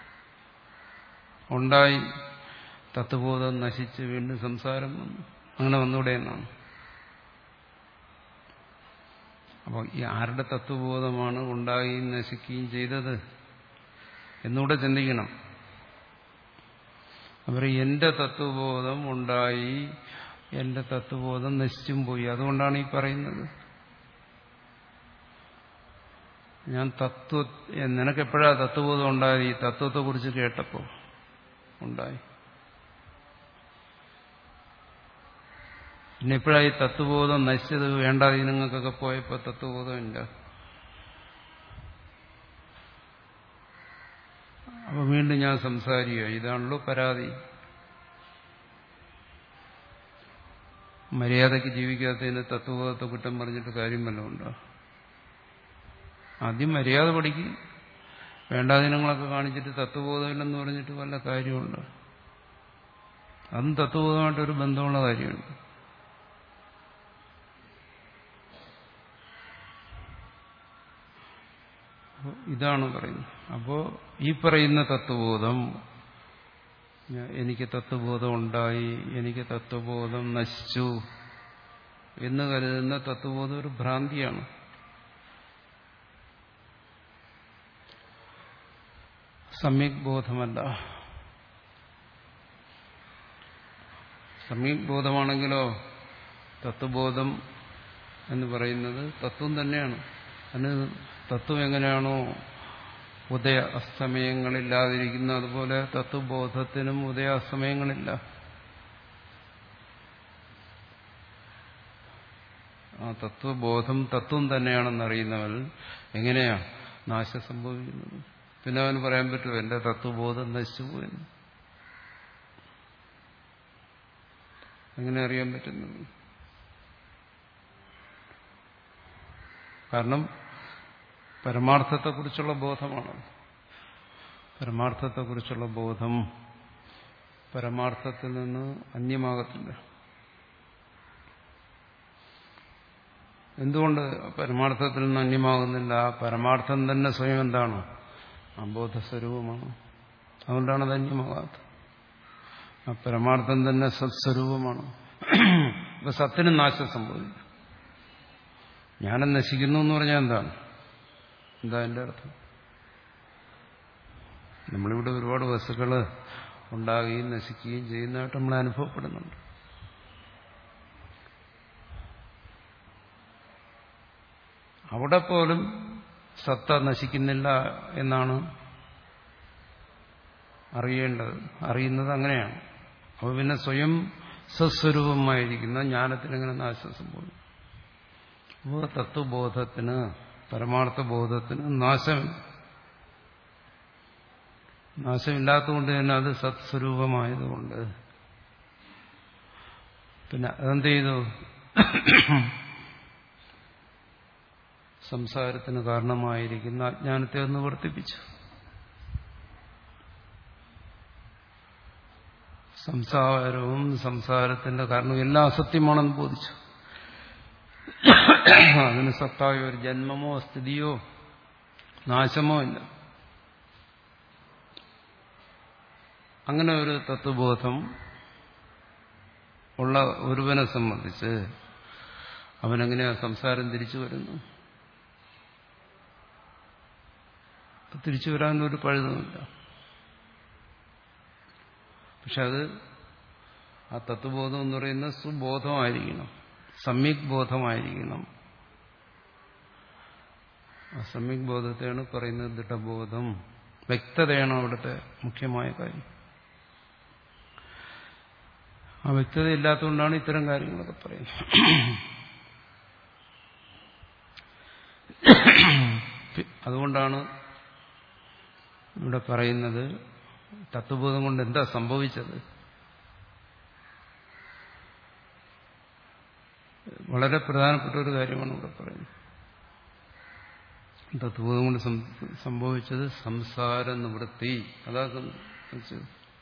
[SPEAKER 1] ഉണ്ടായി, തത്വബോധം നശിച്ച് വീണ്ടും സംസാരം വന്നു. അങ്ങനെ വന്നൂടെ എന്നാണ്. അപ്പോൾ ഈ ആരുടെ തത്വബോധമാണ് ഉണ്ടാകുകയും നശിക്കുകയും ചെയ്തത് എന്നൂടെ ചിന്തിക്കണം. അവർ എന്റെ തത്വബോധം ഉണ്ടായി, എന്റെ തത്വബോധം നശിച്ചും പോയി. അതുകൊണ്ടാണ് ഈ പറയുന്നത്. ഞാൻ തത്വ നിനക്കെപ്പോഴാ തത്വബോധം ഉണ്ടായത്? ഈ തത്വത്തെക്കുറിച്ച് കേട്ടപ്പോൾ ഉണ്ടായി. പിന്നെ എപ്പോഴായി തത്വബോധം നശിച്ചത്? വേണ്ടാതെ നിങ്ങൾക്കൊക്കെ പോയപ്പോൾ തത്വബോധമില്ല. അപ്പൊ വീണ്ടും ഞാൻ സംസാരിക്കുക. ഇതാണല്ലോ പരാതി. മര്യാദയ്ക്ക് ജീവിക്കാത്തതിന് തത്വബോധത്തെ കുറ്റം പറഞ്ഞിട്ട് കാര്യം വല്ലതും ഉണ്ടോ? ആദ്യം മര്യാദ പഠിക്കും. വേണ്ടാദിനങ്ങളൊക്കെ കാണിച്ചിട്ട് തത്വബോധമില്ലെന്ന് പറഞ്ഞിട്ട് വല്ല കാര്യമുണ്ട്? അതും തത്വബോധമായിട്ടൊരു ബന്ധമുള്ള കാര്യമുണ്ട്. ഇതാണ് പറയുന്നത്. അപ്പോൾ ഈ പറയുന്ന തത്വബോധം, എനിക്ക് തത്വബോധം ഉണ്ടായി, എനിക്ക് തത്വബോധം നശിച്ചു എന്ന് കരുതുന്ന തത്വബോധം ഒരു ഭ്രാന്തിയാണ്. സമ്യക് ബോധമല്ല. സമ്യക് ബോധമാണെങ്കിലോ തത്വബോധം എന്ന് പറയുന്നത് തത്വം തന്നെയാണ്. അതിന് തത്വം എങ്ങനെയാണോ ഉദയ അസ്തമയങ്ങളില്ലാതിരിക്കുന്ന, അതുപോലെ തത്വബോധത്തിനും ഉദയ അസ്തമയങ്ങളില്ല. ആ തത്വബോധം തത്വം തന്നെയാണെന്നറിയുന്നവൻ എങ്ങനെയാ നാശം സംഭവിക്കുന്നത്? പിന്നെ അവന് പറയാൻ പറ്റുമോ എന്റെ തത്വബോധം നശിച്ചുപോയെന്ന്? എങ്ങനെ അറിയാൻ പറ്റുന്നത്? കാരണം പരമാർത്ഥത്തെക്കുറിച്ചുള്ള ബോധമാണ്. പരമാർത്ഥത്തെക്കുറിച്ചുള്ള ബോധം പരമാർത്ഥത്തിൽ നിന്ന് അന്യമാകത്തില്ല. എന്തുകൊണ്ട് പരമാർത്ഥത്തിൽ നിന്ന് അന്യമാകുന്നില്ല? പരമാർത്ഥം തന്നെ സ്വയം എന്താണ്? ആ ബോധസ്വരൂപമാണ്. അതുകൊണ്ടാണ് അത് അന്യമാകാത്തത്. ആ പരമാർത്ഥം തന്നെ സത്സ്വരൂപമാണ്. ഇപ്പൊ സത്തിന് നാശം സംഭവിക്കും. ജ്ഞാനം നശിക്കുന്നു എന്ന് പറഞ്ഞാൽ എന്താണ്? എന്താ എൻ്റെ അർത്ഥം? നമ്മളിവിടെ ഒരുപാട് വസ്തുക്കൾ ഉണ്ടാകുകയും നശിക്കുകയും ചെയ്യുന്നതായിട്ട് നമ്മൾ അനുഭവപ്പെടുന്നുണ്ട്. അവിടെ പോലും സത്ത നശിക്കുന്നില്ല എന്നാണ് അറിയേണ്ടത്. അറിയുന്നത് അങ്ങനെയാണ്. അപ്പോൾ പിന്നെ സ്വയം സ്വസ്വരൂപമായിരിക്കുന്ന ജ്ഞാനത്തിന് എങ്ങനെ നാശം സംഭവിക്കും? അപ്പോൾ തത്വബോധത്തിന്, പരമാർത്ഥ ബോധത്തിന് നാശം നാശമില്ലാത്തതുകൊണ്ട് തന്നെ അത് സത്സ്വരൂപമായതുകൊണ്ട് പിന്നെ അതെന്ത് ചെയ്തു? സംസാരത്തിന് കാരണമായിരിക്കുന്ന അജ്ഞാനത്തെ ഒന്ന് വർദ്ധിപ്പിച്ചു. സംസാരവും സംസാരത്തിന്റെ കാരണവും എല്ലാം അസത്യമാണെന്ന് ബോധിച്ചു. അതിന് സത്തായ ഒരു ജന്മമോ സ്ഥിതിയോ നാശമോ ഇല്ല. അങ്ങനെ ഒരു തത്വബോധം ഉള്ള ഒരുവനെ സംബന്ധിച്ച് അവനെങ്ങനെയാ സംസാരം തിരിച്ചു വരുന്നു? തിരിച്ചു വരാനൊരു പഴുതുമില്ല. പക്ഷെ അത് ആ തത്വബോധം എന്ന് പറയുന്ന സുബോധമായിരിക്കണം, സമ്യക് ബോധമായിരിക്കണം. ആ സമ്യക് ബോധത്തെയാണ് പറയുന്നത് ദൃഢബോധം. വ്യക്തതയാണ് അവിടുത്തെ മുഖ്യമായ കാര്യം. ആ വ്യക്തത ഇല്ലാത്തതുകൊണ്ടാണ് ഇത്തരം കാര്യങ്ങളൊക്കെ പറയുന്നത്. അതുകൊണ്ടാണ് ഇവിടെ പറയുന്നത് തത്വബോധം കൊണ്ട് എന്താ സംഭവിച്ചത്. വളരെ പ്രധാനപ്പെട്ട ഒരു കാര്യമാണ് ഇവിടെ പറയുന്നത്. തത്വബോധം കൊണ്ട് സംഭവിച്ചത് സംസാര നിവൃത്തി. അതാ സംഭവിച്ചത്.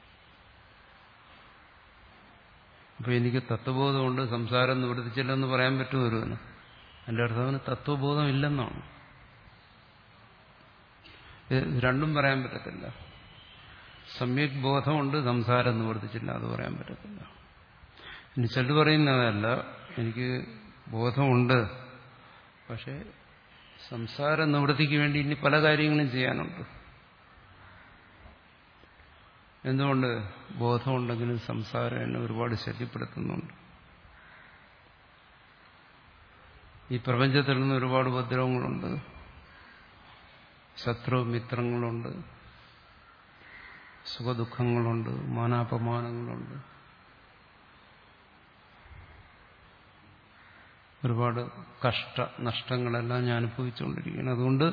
[SPEAKER 1] അപ്പൊ എനിക്ക് തത്വബോധമുണ്ട്, സംസാരം നിവർത്തിച്ചില്ലെന്ന് പറയാൻ പറ്റുമോ ഒരുവന്? എന്റെ അർത്ഥം തത്വബോധം ഇല്ലെന്നാണ്. രണ്ടും പറയാൻ പറ്റത്തില്ല. സമ്യക് ബോധമുണ്ട്, സംസാരം നിവർത്തിച്ചില്ല, അത് പറയാൻ പറ്റത്തില്ല. ഇനി ചിലർ പറയുന്നതല്ല, എനിക്ക് ബോധമുണ്ട്, പക്ഷെ സംസാര നിവൃത്തിക്ക് വേണ്ടി ഇനി പല കാര്യങ്ങളും ചെയ്യാനുണ്ട്. എന്തുകൊണ്ട്? ബോധമുണ്ടെങ്കിലും സംസാരം എന്നെ ഒരുപാട് ശല്യപ്പെടുത്തുന്നുണ്ട്. ഈ പ്രപഞ്ചത്തിൽ നിന്ന് ഒരുപാട് ഉപദ്രവങ്ങളുണ്ട്, ശത്രു മിത്രങ്ങളുണ്ട്, സുഖദുഃഖങ്ങളുണ്ട്, മാനാപമാനങ്ങളുണ്ട്, ഒരുപാട് കഷ്ട നഷ്ടങ്ങളെല്ലാം ഞാൻ അനുഭവിച്ചുകൊണ്ടിരിക്കുകയാണ്. അതുകൊണ്ട്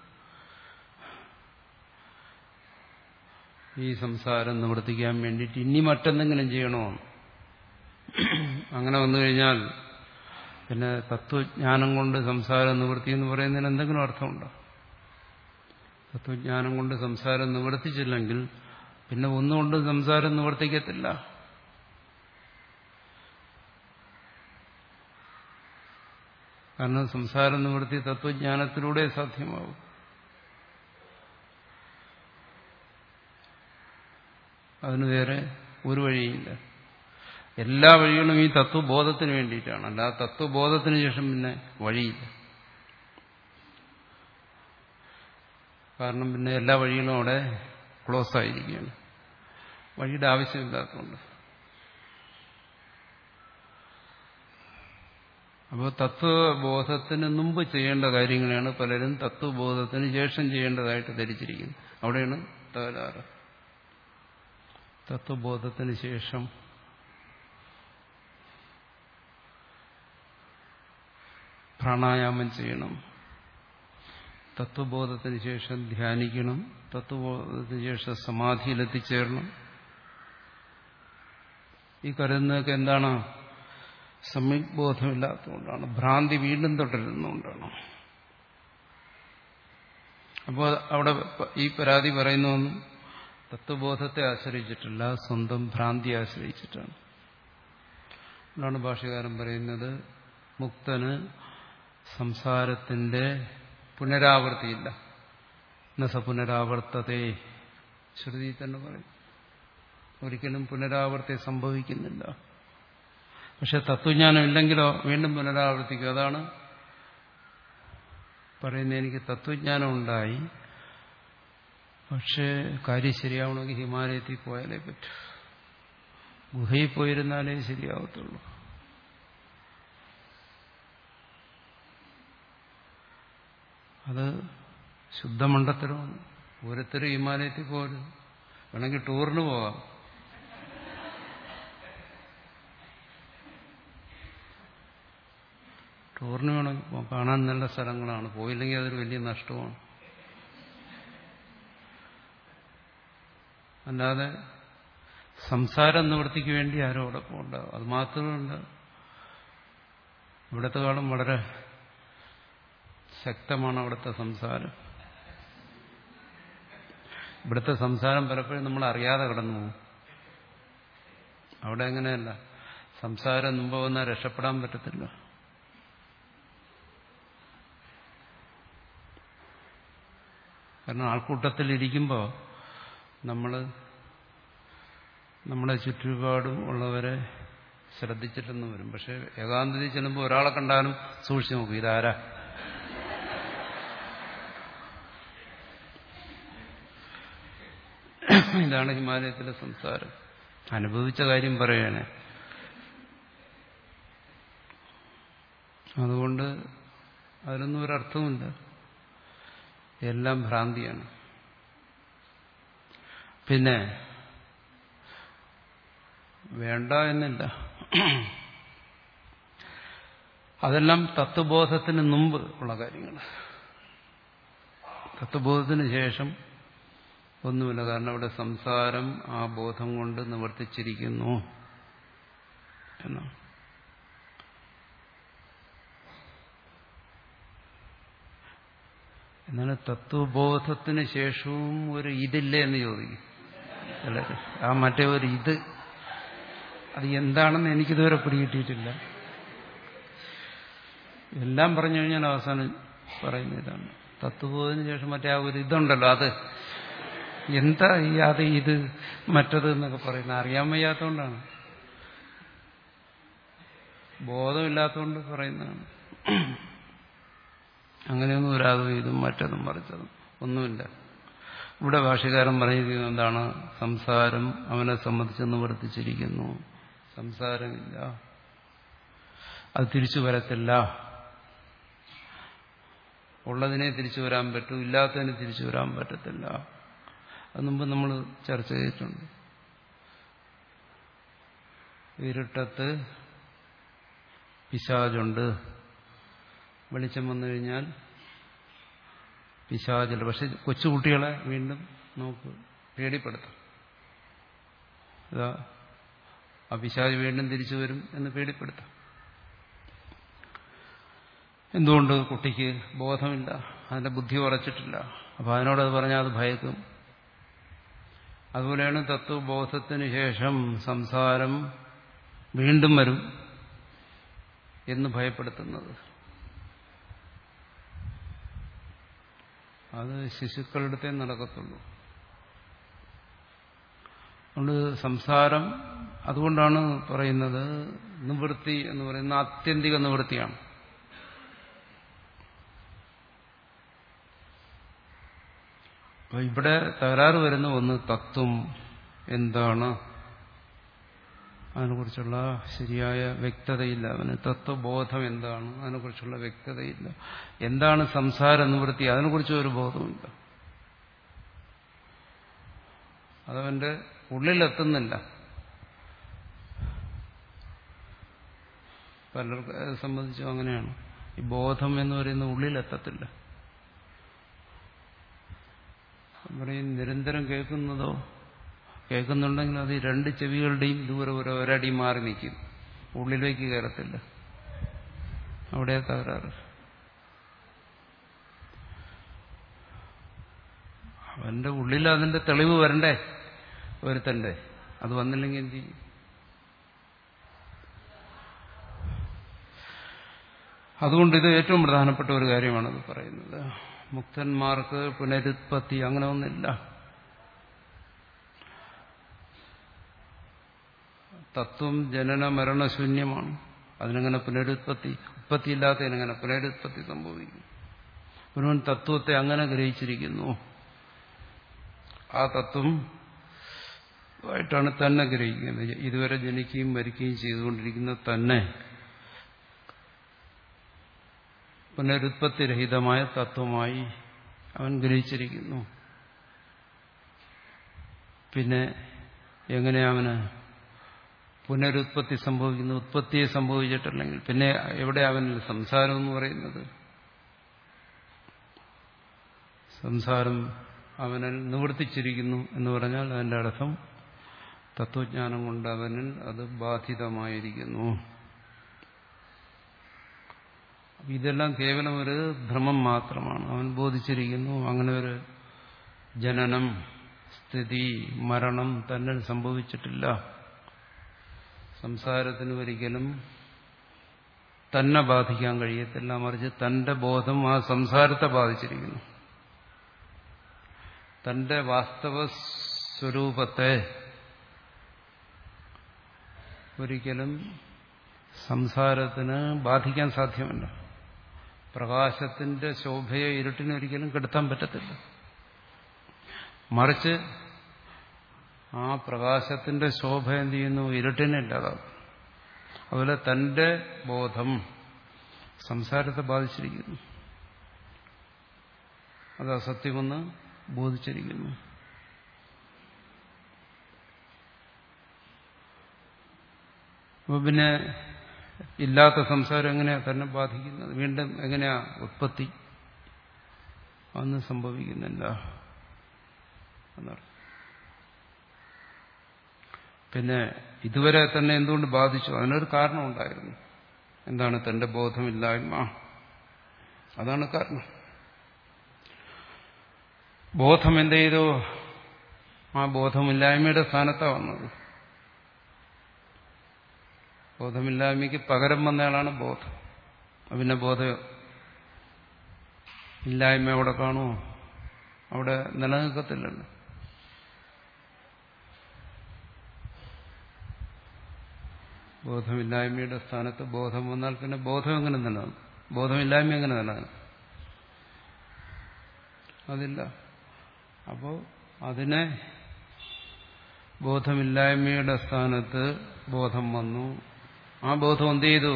[SPEAKER 1] ഈ സംസാരം നിവർത്തിക്കാൻ വേണ്ടിയിട്ട് ഇനി മറ്റെന്തെങ്കിലും ചെയ്യണോ? അങ്ങനെ വന്നു കഴിഞ്ഞാൽ പിന്നെ തത്വജ്ഞാനം കൊണ്ട് സംസാരം നിവർത്തി എന്ന് പറയുന്നതിന് എന്തെങ്കിലും അർത്ഥമുണ്ടോ? തത്വജ്ഞാനം കൊണ്ട് സംസാരം നിവർത്തിച്ചില്ലെങ്കിൽ പിന്നെ ഒന്നുകൊണ്ടും സംസാരം നിവർത്തിക്കത്തില്ല. കാരണം സംസാരം നിവർത്തി തത്വജ്ഞാനത്തിലൂടെ സാധ്യമാവും. അതിന് വേറെ ഒരു വഴിയില്ല. എല്ലാ വഴികളും ഈ തത്വബോധത്തിന് വേണ്ടിയിട്ടാണ്. അല്ല തത്വബോധത്തിന് ശേഷം പിന്നെ വഴിയില്ല. കാരണം പിന്നെ എല്ലാ വഴികളും അവിടെ ക്ലോസ് ആയിരിക്കുകയാണ്. വഴിയുടെ ആവശ്യമില്ലാത്തതുകൊണ്ട്. അപ്പോൾ തത്വബോധത്തിന് മുമ്പ് ചെയ്യേണ്ട കാര്യങ്ങളാണ് പലരും തത്വബോധത്തിന് ശേഷം ചെയ്യേണ്ടതായിട്ട് ധരിച്ചിരിക്കുന്നത്. അവിടെയാണ് തകരാറ്. തത്വബോധത്തിന് ശേഷം പ്രാണായാമം ചെയ്യണം, തത്വബോധത്തിന് ശേഷം ധ്യാനിക്കണം, തത്വബോധത്തിന് ശേഷം സമാധിയിലെത്തിച്ചേരണം. ഈ കരുതുന്നതൊക്കെ എന്താണ്? സമ്യക് ബോധമില്ലാത്തതുകൊണ്ടാണ്, ഭ്രാന്തി വീണ്ടും തുടരുന്നതുകൊണ്ടാണ്. അപ്പോൾ അവിടെ ഈ പരാതി പറയുന്നതൊന്നും തത്വബോധത്തെ ആശ്രയിച്ചിട്ടില്ല, സ്വന്തം ഭ്രാന്തിയെ ആശ്രയിച്ചിട്ടാണ്. അതാണ് ഭാഷ്യകാരൻ പറയുന്നത്, മുക്തന് സംസാരത്തിന്റെ പുനരാവൃത്തിയില്ല. നസ പുനരാവർത്തതേ, ശ്രുതി തന്നെ പറയും, ഒരിക്കലും പുനരാവർത്തി സംഭവിക്കുന്നില്ല. പക്ഷെ തത്വജ്ഞാനം ഇല്ലെങ്കിലോ വീണ്ടും പുനരാവർത്തിക്കും. അതാണ് പറയുന്നത്, എനിക്ക് തത്വജ്ഞാനം ഉണ്ടായി, പക്ഷേ കാര്യം ശരിയാവണമെങ്കിൽ ഹിമാലയത്തിൽ പോയാലേ പറ്റൂ, ഗുഹയിൽ പോയിരുന്നാലേ ശരിയാവത്തുള്ളൂ. അത് ശുദ്ധമണ്ടത്തരമാണ്. ഓരോരുത്തരും ഹിമാലയത്തിൽ പോരും, വേണമെങ്കിൽ ടൂറിന് പോകാം. ടൂറിന് വേണമെങ്കിൽ കാണാൻ നല്ല സ്ഥലങ്ങളാണ്, പോയില്ലെങ്കിൽ അതൊരു വലിയ നഷ്ടമാണ്. അല്ലാതെ സംസാര നിവൃത്തിക്ക് വേണ്ടി ആരും അവിടെ പോകണ്ടാവും. അത് മാത്രമല്ല, ഇവിടത്തെ കാലം വളരെ ശക്തമാണ് അവിടുത്തെ സംസാരം. ഇവിടുത്തെ സംസാരം പലപ്പോഴും നമ്മൾ അറിയാതെ കടന്നു പോകും. അവിടെ അങ്ങനെയല്ല, സംസാരം മുമ്പ് വന്നാൽ രക്ഷപ്പെടാൻ പറ്റത്തില്ല. കാരണം ആൾക്കൂട്ടത്തിൽ ഇരിക്കുമ്പോൾ നമ്മൾ നമ്മുടെ ചുറ്റുപാടും ഉള്ളവരെ ശ്രദ്ധിച്ചിട്ടെന്ന് വരും. പക്ഷെ ഏകാന്തതയിൽ ചെല്ലുമ്പോൾ ഒരാളെ കണ്ടാലും സൂക്ഷിച്ചു നോക്കും, ഇതാരാ. ഇതാണ് ഹിമാലയത്തിലെ സംസാരം. അനുഭവിച്ച കാര്യം പറയണേ. അതുകൊണ്ട് അതിനൊന്നും ഒരർത്ഥമില്ല, എല്ലാം ഭ്രാന്തിയാണ്. പിന്നെ വേണ്ട എന്നില്ല, അതെല്ലാം തത്വബോധത്തിന് മുമ്പ് ഉള്ള കാര്യങ്ങൾ. തത്വബോധത്തിന് ശേഷം ഒന്നുമില്ല. കാരണം അവിടെ സംസാരം ആ ബോധം കൊണ്ട് നിവർത്തിച്ചിരിക്കുന്നു എന്നാണ്. എന്നാണ് തത്വബോധത്തിന് ശേഷവും ഒരു ഇതില്ലേ എന്ന് ചോദിക്കും ചിലർ. ആ മറ്റേ ഒരു ഇത് അത് എന്താണെന്ന് എനിക്കിതുവരെ പിടികിട്ടിയിട്ടില്ല. എല്ലാം പറഞ്ഞു കഴിഞ്ഞാൽ അവസാനം പറയുന്ന ഇതാണ്. തത്വബോധത്തിന് ശേഷം മറ്റേ ആ ഒരു ഇതുണ്ടല്ലോ, അത് എന്താ ഈ അത് ഇത് മറ്റത് എന്നൊക്കെ പറയുന്നത് അറിയാൻ വയ്യാത്തതുകൊണ്ടാണ്, ബോധമില്ലാത്തതുകൊണ്ട് പറയുന്നതാണ്. അങ്ങനെയൊന്നും ഒരാതും ഇതും മറ്റതും മറിച്ചതും ഒന്നുമില്ല. ഇവിടെ ഭാഷ്യകാരൻ പറഞ്ഞിരിക്കുന്നത് എന്താണ്? സംസാരം അവനെ സംബന്ധിച്ച് നിവർത്തിച്ചിരിക്കുന്നു. സംസാരമില്ല, അത് തിരിച്ചു വരത്തില്ല. ഉള്ളതിനെ തിരിച്ചു വരാൻ പറ്റും, ഇല്ലാത്തതിനെ തിരിച്ചു വരാൻ പറ്റത്തില്ല. അത് മുമ്പ് നമ്മൾ ചർച്ച ചെയ്തിട്ടുണ്ട്. ഇരുട്ടത്ത് പിശാചുണ്ട്, വെളിച്ചം വന്നു കഴിഞ്ഞാൽ പിശാചുണ്ട്. പക്ഷെ കൊച്ചുകുട്ടികളെ വീണ്ടും നമുക്ക് പേടിപ്പെടുത്താം. ഇതാ ആ പിശാച് വീണ്ടും തിരിച്ചു വരും എന്ന് പേടിപ്പെടുത്താം. എന്തുകൊണ്ട്? കുട്ടിക്ക് ബോധമില്ല, അതിന്റെ ബുദ്ധി ഉറച്ചിട്ടില്ല. അപ്പൊ അതിനോടത് പറഞ്ഞാൽ അത് ഭയക്കും. അതുപോലെയാണ് തത്വബോധത്തിന് ശേഷം സംസാരം വീണ്ടും വരും എന്ന് ഭയപ്പെടുത്തുന്നത്. അത് ശിശുക്കളുടെ നടക്കത്തുള്ളൂ. അതുകൊണ്ട് സംസാരം, അതുകൊണ്ടാണ് പറയുന്നത് നിവൃത്തി എന്ന് പറയുന്ന ആത്യന്തിക നിവൃത്തിയാണ്. അപ്പൊ ഇവിടെ തകരാറ് വരുന്ന ഒന്ന് തത്വം എന്താണ്, അതിനെക്കുറിച്ചുള്ള ശരിയായ വ്യക്തതയില്ല. അവന് തത്വബോധം എന്താണ്, അതിനെക്കുറിച്ചുള്ള വ്യക്തതയില്ല. എന്താണ് സംസാര നിവൃത്തി, അതിനെക്കുറിച്ച് ഒരു ബോധമില്ല. അതവന്റെ ഉള്ളിലെത്തുന്നില്ല. പലർക്ക് സംബന്ധിച്ചും അങ്ങനെയാണ്. ഈ ബോധം എന്ന് പറയുന്ന ഉള്ളിലെത്തത്തില്ല. പറയും നിരന്തരം കേൾക്കുന്നതോ, കേൾക്കുന്നുണ്ടെങ്കിൽ അത് ഈ രണ്ട് ചെവികളുടെയും ദൂരെ ഒരു ഒരടി മാറി നിൽക്കും, ഉള്ളിലേക്ക് കയറത്തില്ല. അവിടെ തകരാറ്. അവന്റെ ഉള്ളിൽ അതിന്റെ തെളിവ് വരണ്ടേ ഒരുത്തന്റെ. അത് വന്നില്ലെങ്കിൽ എന്ത് ചെയ്യും? അതുകൊണ്ട് ഇത് ഏറ്റവും പ്രധാനപ്പെട്ട ഒരു കാര്യമാണത് പറയുന്നത്. മുക്തന്മാർക്ക് പുനരുത്പത്തി അങ്ങനെ ഒന്നില്ല. തത്വം ജനന മരണശൂന്യമാണ്. അതിനെങ്ങനെ പുനരുത്പത്തി, ഉത്പത്തിയില്ലാത്തതിനെങ്ങനെ പുനരുത്പത്തി സംഭവിക്കും? ഒരുവൻ തത്വത്തെ അങ്ങനെ ഗ്രഹിച്ചിരിക്കുന്നു. ആ തത്വം ആയിട്ടാണ് തന്നെ ഗ്രഹിക്കുന്നത്. ഇതുവരെ ജനിക്കുകയും മരിക്കുകയും ചെയ്തുകൊണ്ടിരിക്കുന്ന തന്നെ പുനരുത്പത്തിരഹിതമായ തത്വമായി അവൻ ഗ്രഹിച്ചിരിക്കുന്നു. പിന്നെ എങ്ങനെയാവന് പുനരുത്പത്തി സംഭവിക്കുന്നു? ഉത്പത്തിയെ സംഭവിച്ചിട്ടില്ലെങ്കിൽ പിന്നെ എവിടെ അവനിൽ സംസാരം എന്ന് പറയുന്നത്? സംസാരം അവനിൽ നിവർത്തിച്ചിരിക്കുന്നു എന്ന് പറഞ്ഞാൽ അതിന്റെ അർത്ഥം തത്വജ്ഞാനം കൊണ്ട് അവനിൽ അത് ബാധിതമായിരിക്കുന്നു. ഇതെല്ലാം കേവലം ഒരു ഭ്രമം മാത്രമാണ്. അവൻ ബോധിച്ചിരിക്കുന്നു അങ്ങനെ ഒരു ജനനം, സ്ഥിതി, മരണം തന്നിൽ സംഭവിച്ചിട്ടില്ല. സംസാരത്തിന് ഒരിക്കലും തന്നെ ബാധിക്കാൻ കഴിയത്തില്ല. മറിച്ച് തന്റെ ബോധം ആ സംസാരത്തെ ബാധിച്ചിരിക്കുന്നു. തന്റെ വാസ്തവ സ്വരൂപത്തെ ഒരിക്കലും സംസാരത്തിന് ബാധിക്കാൻ സാധ്യമല്ല. പ്രകാശത്തിന്റെ ശോഭയെ ഇരുട്ടിനെ ഒരിക്കലും കെടുത്താൻ പറ്റത്തില്ല. മറിച്ച് ആ പ്രകാശത്തിന്റെ ശോഭ എന്ത് ചെയ്യുന്നു? ഇരുട്ടിനെ ഇല്ലാതാവും. അതുപോലെ തന്റെ ബോധം സംസാരത്തെ ബാധിച്ചിരിക്കുന്നു. അത് അസത്യമെന്ന് ബോധിച്ചിരിക്കുന്നു. അപ്പൊ പിന്നെ ഇല്ലാത്ത സംസാരം എങ്ങനെയാ തന്നെ ബാധിക്കുന്നത്? വീണ്ടും എങ്ങനെയാ ഉത്പത്തി? അതൊന്നും സംഭവിക്കുന്നില്ല എന്നർത്ഥം. പിന്നെ ഇതുവരെ തന്നെ എന്തുകൊണ്ട് ബാധിച്ചു? അതിനൊരു കാരണം ഉണ്ടായിരുന്നു. എന്താണ്? തന്റെ ബോധമില്ലായ്മ. അതാണ് കാരണം. ബോധം എന്ത് ചെയ്തു? ആ ബോധമില്ലായ്മയുടെ സ്ഥാനത്താണ് വന്നത്. ബോധമില്ലായ്മയ്ക്ക് പകരം വന്നയാളാണ് ബോധം. പിന്നെ ബോധ ഇല്ലായ്മ അവിടെ കാണുമോ? അവിടെ നിലനിൽക്കത്തില്ലല്ലോ. ബോധമില്ലായ്മയുടെ സ്ഥാനത്ത് ബോധം വന്നാൽ പിന്നെ ബോധം എങ്ങനെ നിലനിൽക്കും? ബോധമില്ലായ്മ എങ്ങനെ നിലനിൽക്കും? അതില്ല. അപ്പോൾ അതിനെ ബോധമില്ലായ്മയുടെ സ്ഥാനത്ത് ബോധം വന്നു. ആ ബോധം എന്ത് ചെയ്തു?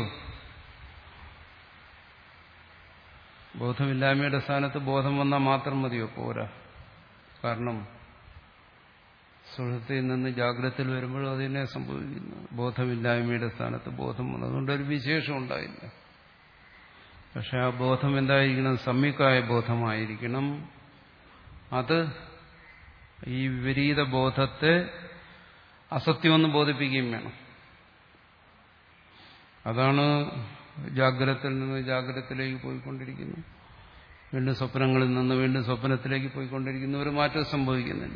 [SPEAKER 1] ബോധമില്ലായ്മയുടെ സ്ഥാനത്ത് ബോധം വന്നാൽ മാത്രം മതിയോ? പോരാ. കാരണം സുഷുപ്തിയിൽ നിന്ന് ജാഗ്രതയിൽ വരുമ്പോഴും അതിനെ സംഭവിക്കുന്നു. ബോധമില്ലായ്മയുടെ സ്ഥാനത്ത് ബോധം വന്നു. അതുകൊണ്ടൊരു വിശേഷം ഉണ്ടായില്ല. പക്ഷെ ആ ബോധം എന്തായിരിക്കണം? സമ്യക്കായ ബോധമായിരിക്കണം. അത് ഈ വിപരീത ബോധത്തെ അസത്യമെന്ന് ബോധിപ്പിക്കുകയും വേണം. അതാണ് ജാഗ്രതയിൽ നിന്ന് ജാഗ്രതത്തിലേക്ക് പോയിക്കൊണ്ടിരിക്കുന്നു. വീണ്ടും സ്വപ്നങ്ങളിൽ നിന്ന് വീണ്ടും സ്വപ്നത്തിലേക്ക് പോയിക്കൊണ്ടിരിക്കുന്നു. ഒരു മാറ്റം സംഭവിക്കുന്നില്ല.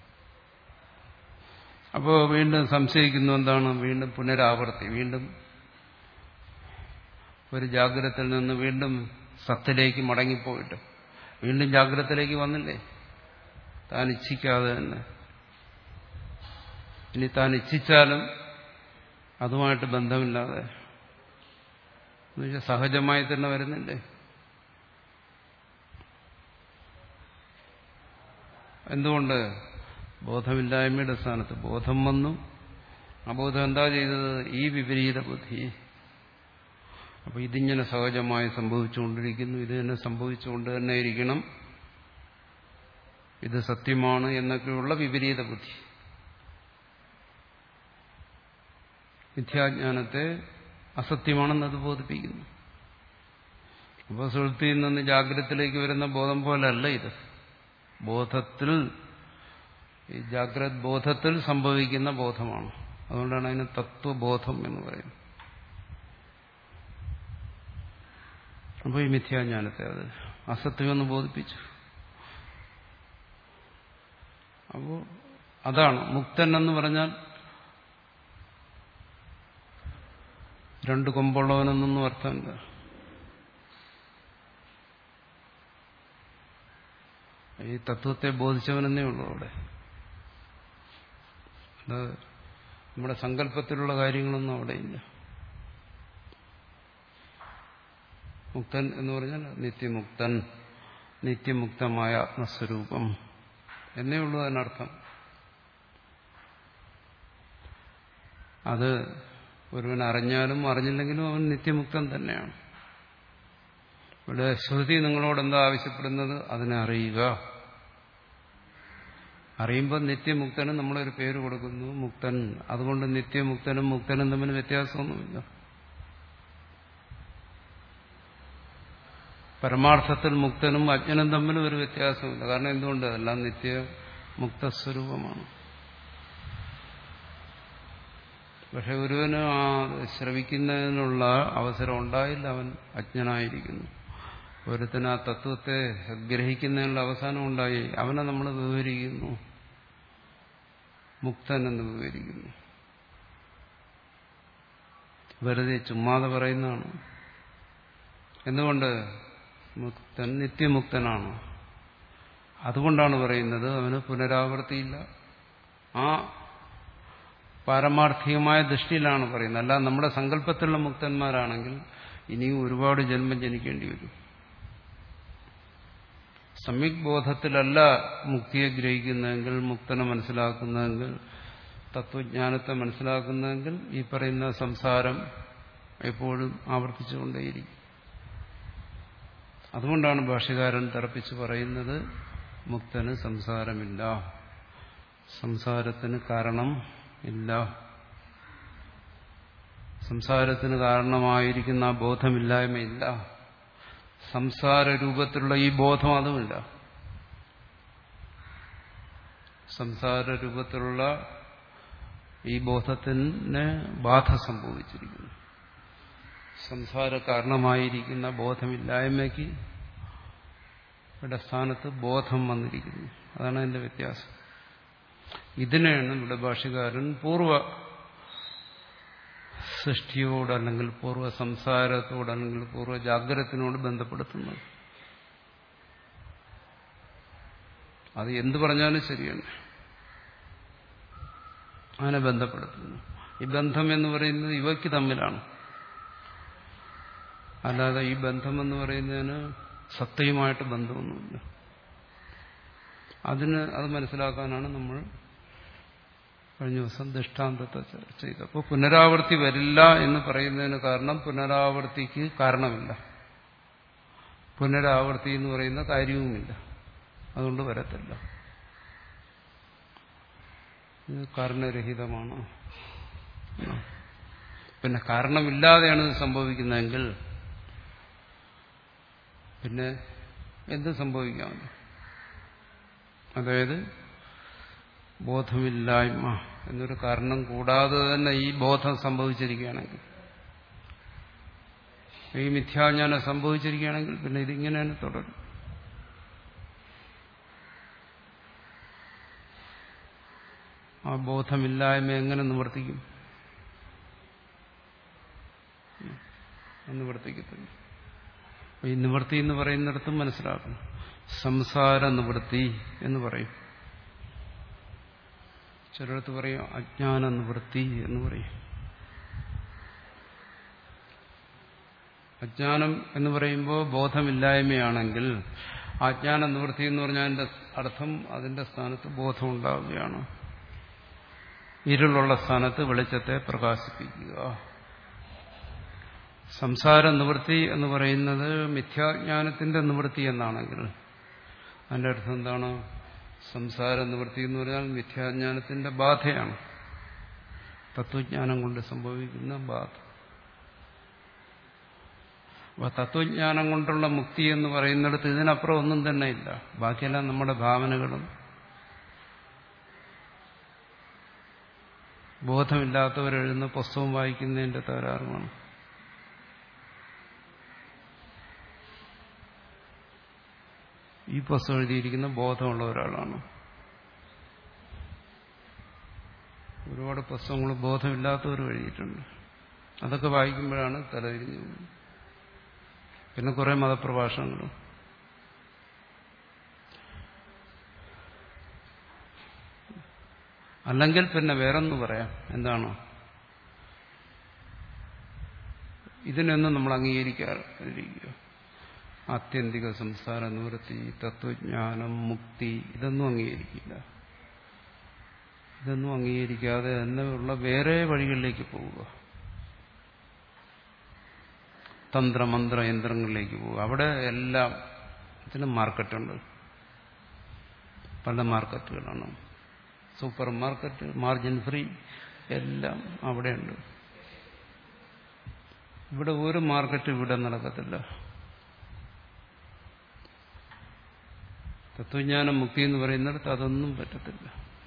[SPEAKER 1] അപ്പോൾ വീണ്ടും സംശയിക്കുന്നു. എന്താണ്? വീണ്ടും പുനരാവർത്തി. വീണ്ടും ഒരു ജാഗ്രതയിൽ നിന്ന് വീണ്ടും സത്തിലേക്ക് മടങ്ങിപ്പോയിട്ട് വീണ്ടും ജാഗ്രതത്തിലേക്ക് വന്നില്ലേ? താൻ ഇച്ഛിക്കാതെ തന്നെ. ഇനി താൻ ഇച്ഛിച്ചാലും അതുമായിട്ട് ബന്ധമില്ലാതെ എന്നുവെച്ചാൽ സഹജമായി തന്നെ വരുന്നില്ലേ? എന്തുകൊണ്ട്? ബോധമില്ലായ്മയുടെ സ്ഥാനത്ത് ബോധം വന്നു. അബോധം എന്താ ചെയ്തത്? ഈ വിപരീത ബുദ്ധി. അപ്പൊ ഇതിങ്ങനെ സഹജമായി സംഭവിച്ചുകൊണ്ടിരിക്കുന്നു. ഇത് തന്നെ സംഭവിച്ചുകൊണ്ട് തന്നെ ഇരിക്കണം. ഇത് സത്യമാണ് എന്നൊക്കെയുള്ള വിപരീത ബുദ്ധി മിഥ്യാജ്ഞാനത്തെ അസത്യമാണെന്നത് ബോധിപ്പിക്കുന്നു. അപ്പോൾ സുഷുപ്തിയിൽ നിന്ന് ജാഗ്രതത്തിലേക്ക് വരുന്ന ബോധം പോലല്ല ഇത്. ബോധത്തിൽ, ഈ ജാഗ്രത് ബോധത്തിൽ സംഭവിക്കുന്ന ബോധമാണ്. അതുകൊണ്ടാണ് അതിന് തത്വബോധം എന്ന് പറയുന്നത്. അപ്പോൾ ഈ മിഥ്യാജ്ഞാനത്തെ അത് അസത്യമെന്ന് ബോധിപ്പിച്ചു. അപ്പോൾ അതാണ് മുക്തൻ എന്ന് പറഞ്ഞാൽ രണ്ട് കൊമ്പുള്ളവനെന്നൊന്നും അർത്ഥമില്ല. ഈ തത്വത്തെ ബോധിച്ചവനെന്നേ ഉള്ളൂ അവിടെ. അത് നമ്മുടെ സങ്കല്പത്തിലുള്ള കാര്യങ്ങളൊന്നും അവിടെ ഇല്ല. മുക്തൻ എന്ന് പറഞ്ഞാൽ നിത്യമുക്തൻ, നിത്യമുക്തമായ ആത്മസ്വരൂപം എന്നേ ഉള്ളൂ അതിനർത്ഥം. അത് ഒരുവൻ അറിഞ്ഞാലും അറിഞ്ഞില്ലെങ്കിലും അവൻ നിത്യമുക്തൻ തന്നെയാണ്. ഇവിടെ ശ്രുതി നിങ്ങളോട് എന്താ ആവശ്യപ്പെടുന്നത്? അതിനെ അറിയുക. അറിയുമ്പോൾ നിത്യമുക്തനും നമ്മളൊരു പേര് കൊടുക്കുന്നു, മുക്തൻ. അതുകൊണ്ട് നിത്യമുക്തനും മുക്തനും തമ്മിൽ വ്യത്യാസമൊന്നുമില്ല. പരമാർത്ഥത്തിൽ മുക്തനും അജ്ഞനും തമ്മിലും ഒരു വ്യത്യാസമില്ല. കാരണം എന്തുകൊണ്ട്? അതെല്ലാം നിത്യമുക്തസ്വരൂപമാണ്. പക്ഷെ ഒരുവന് ആ ശ്രവിക്കുന്നതിനുള്ള അവസരം ഉണ്ടായില്ല. അവൻ അജ്ഞനായിരിക്കുന്നു. ഒരുത്തിന് ആ തത്വത്തെ ഗ്രഹിക്കുന്നതിനുള്ള അവസാനം ഉണ്ടായി. അവനെ നമ്മൾ വിവരിക്കുന്നു, മുക്തൻ എന്ന് വിവരിക്കുന്നു. വെറുതെ ചുമ്മാതെ പറയുന്നതാണ്. എന്തുകൊണ്ട്? മുക്തൻ നിത്യമുക്തനാണ്. അതുകൊണ്ടാണ് പറയുന്നത് അവന് പുനരാവൃത്തിയില്ല. ആ പാരമാർത്ഥികമായ ദൃഷ്ടിയിലാണ് പറയുന്നത്. അല്ല നമ്മുടെ സങ്കല്പത്തിലുള്ള മുക്തന്മാരാണെങ്കിൽ ഇനിയും ഒരുപാട് ജന്മം ജനിക്കേണ്ടി വരും. സമ്യക് ബോധത്തിലല്ല മുക്തിയെ ഗ്രഹിക്കുന്നതെങ്കിൽ, മുക്തനെ മനസ്സിലാക്കുന്നതെങ്കിൽ, തത്വജ്ഞാനത്തെ മനസ്സിലാക്കുന്നതെങ്കിൽ ഈ പറയുന്ന സംസാരം എപ്പോഴും ആവർത്തിച്ചുകൊണ്ടേയിരിക്കും. അതുകൊണ്ടാണ് ഭാഷ്യകാരൻ തറപ്പിച്ച് പറയുന്നത് മുക്തന് സംസാരമില്ല, സംസാരത്തിന് കാരണം ഇല്ല. സംസാരത്തിന് കാരണമായിരിക്കുന്ന ആ ബോധമില്ലായ്മയില്ല. സംസാര രൂപത്തിലുള്ള ഈ ബോധം അതുമില്ല. സംസാര രൂപത്തിലുള്ള ഈ ബോധത്തിന് ബാധ സംഭവിച്ചിരിക്കുന്നു. സംസാര കാരണമായിരിക്കുന്ന ബോധമില്ലായ്മയ്ക്ക് ഇവിടെ സ്ഥാനത്ത് ബോധം വന്നിരിക്കുന്നു. അതാണ് അതിന്റെ വ്യത്യാസം. ഇതിനെയാണ് ഇവിടെ ഭാഷ്യകാരൻ പൂർവ്വ സൃഷ്ടിയോട് അല്ലെങ്കിൽ പൂർവ്വ സംസാരത്തോട് അല്ലെങ്കിൽ പൂർവ്വ ജാഗ്രതത്തിനോട് ബന്ധപ്പെടുത്തുന്നത്. അത് എന്തു പറഞ്ഞാലും ശരിയാണ്, അങ്ങനെ ബന്ധപ്പെടുത്തുന്നു. ഈ ബന്ധം എന്ന് പറയുന്നത് ഇവയ്ക്ക് തമ്മിലാണ്. അല്ലാതെ ഈ ബന്ധം എന്ന് പറയുന്നതിന് സത്യമായിട്ട് ബന്ധമൊന്നുമില്ല. അതിന് അത് മനസ്സിലാക്കാനാണ് നമ്മൾ കഴിഞ്ഞ ദിവസം ദൃഷ്ടാന്തത്തെ ചർച്ച ചെയ്തത്. അപ്പോൾ പുനരാവൃത്തി വരില്ല എന്ന് പറയുന്നതിന് കാരണം പുനരാവൃത്തിക്ക് കാരണമില്ല, പുനരാവൃത്തി എന്ന് പറയുന്ന കാര്യവുമില്ല, അതുകൊണ്ട് വരത്തില്ല. ഇത് കാരണരഹിതമാണ്. പിന്നെ കാരണമില്ലാതെയാണ് ഇത് സംഭവിക്കുന്നതെങ്കിൽ പിന്നെ എന്ത് സംഭവിക്കാമല്ലോ? അതായത് ബോധമില്ലായ്മ എന്നൊരു കാരണം കൂടാതെ തന്നെ ഈ ബോധം സംഭവിച്ചിരിക്കുകയാണെങ്കിൽ, ഈ മിഥ്യാജ്ഞാനം സംഭവിച്ചിരിക്കുകയാണെങ്കിൽ പിന്നെ ഇതിങ്ങനെ തന്നെ തുടരും. ആ ബോധമില്ലായ്മ എങ്ങനെ നിവർത്തിക്കും? നിവർത്തിക്കത്തില്ല. ഈ നിവൃത്തി എന്ന് പറയുന്നിടത്തും മനസ്സിലാക്കണം. സംസാര നിവൃത്തി എന്ന് പറയും, ചിലടത്ത് പറയും അജ്ഞാന നിവൃത്തി എന്ന് പറയും. അജ്ഞാനം എന്ന് പറയുമ്പോൾ ബോധമില്ലായ്മയാണെങ്കിൽ അജ്ഞാന നിവൃത്തി എന്ന് പറഞ്ഞാൽ അതിന്റെ അർത്ഥം അതിന്റെ സ്ഥാനത്ത് ബോധം ഉണ്ടാവുകയാണ്. ഇരുളുള്ള സ്ഥാനത്ത് വെളിച്ചത്തെ പ്രകാശിപ്പിക്കുക. സംസാര നിവൃത്തി എന്ന് പറയുന്നത് മിഥ്യാജ്ഞാനത്തിന്റെ നിവൃത്തി എന്നാണെങ്കിൽ അതിന്റെ അർത്ഥം എന്താണ്? സംസാര നിവൃത്തി എന്ന് പറഞ്ഞാൽ മിഥ്യാജ്ഞാനത്തിന്റെ ബാധയാണ്, തത്വജ്ഞാനം കൊണ്ട് സംഭവിക്കുന്ന ബാധ. അപ്പൊ തത്വജ്ഞാനം കൊണ്ടുള്ള മുക്തി എന്ന് പറയുന്നിടത്ത് ഇതിനപ്പുറം ഒന്നും തന്നെ ഇല്ല. ബാക്കിയെല്ലാം നമ്മുടെ ഭാവനകളും ബോധമില്ലാത്തവരെഴുതുന്ന പുസ്തകം വായിക്കുന്നതിന്റെ തകരാറുമാണ്. ഈ പുസ്തകം എഴുതിയിരിക്കുന്ന ബോധമുള്ള ഒരാളാണ്. ഒരുപാട് പുസ്തകങ്ങൾ ബോധമില്ലാത്തവരും എഴുതിയിട്ടുണ്ട്. അതൊക്കെ വായിക്കുമ്പോഴാണ് തലതിരിഞ്ഞു. പിന്നെ കുറെ മതപ്രഭാഷണങ്ങളും. അല്ലെങ്കിൽ പിന്നെ വേറൊന്ന് പറയാം. എന്താണോ ഇതിനൊന്നും നമ്മൾ അംഗീകരിക്കാതിരിക്കുക. ആത്യന്തിക സംസാര നിവൃത്തി, തത്വജ്ഞാനം, മുക്തി, ഇതൊന്നും അംഗീകരിക്കില്ല. ഇതൊന്നും അംഗീകരിക്കാതെ തന്നെയുള്ള വേറെ വഴികളിലേക്ക് പോവുക. തന്ത്രമന്ത്ര യന്ത്രങ്ങളിലേക്ക് പോവുക. അവിടെ എല്ലാം ഇതിനും മാർക്കറ്റുണ്ട്. പല മാർക്കറ്റുകളാണ്. സൂപ്പർ മാർക്കറ്റ്, മാർജിൻ ഫ്രീ, എല്ലാം അവിടെയുണ്ട്. ഇവിടെ ഒരു മാർക്കറ്റ് ഇവിടെ നടക്കത്തില്ല. തത്വജ്ഞാനം, മുക്തി എന്ന് പറയുന്നിടത്ത് അതൊന്നും പറ്റത്തില്ല.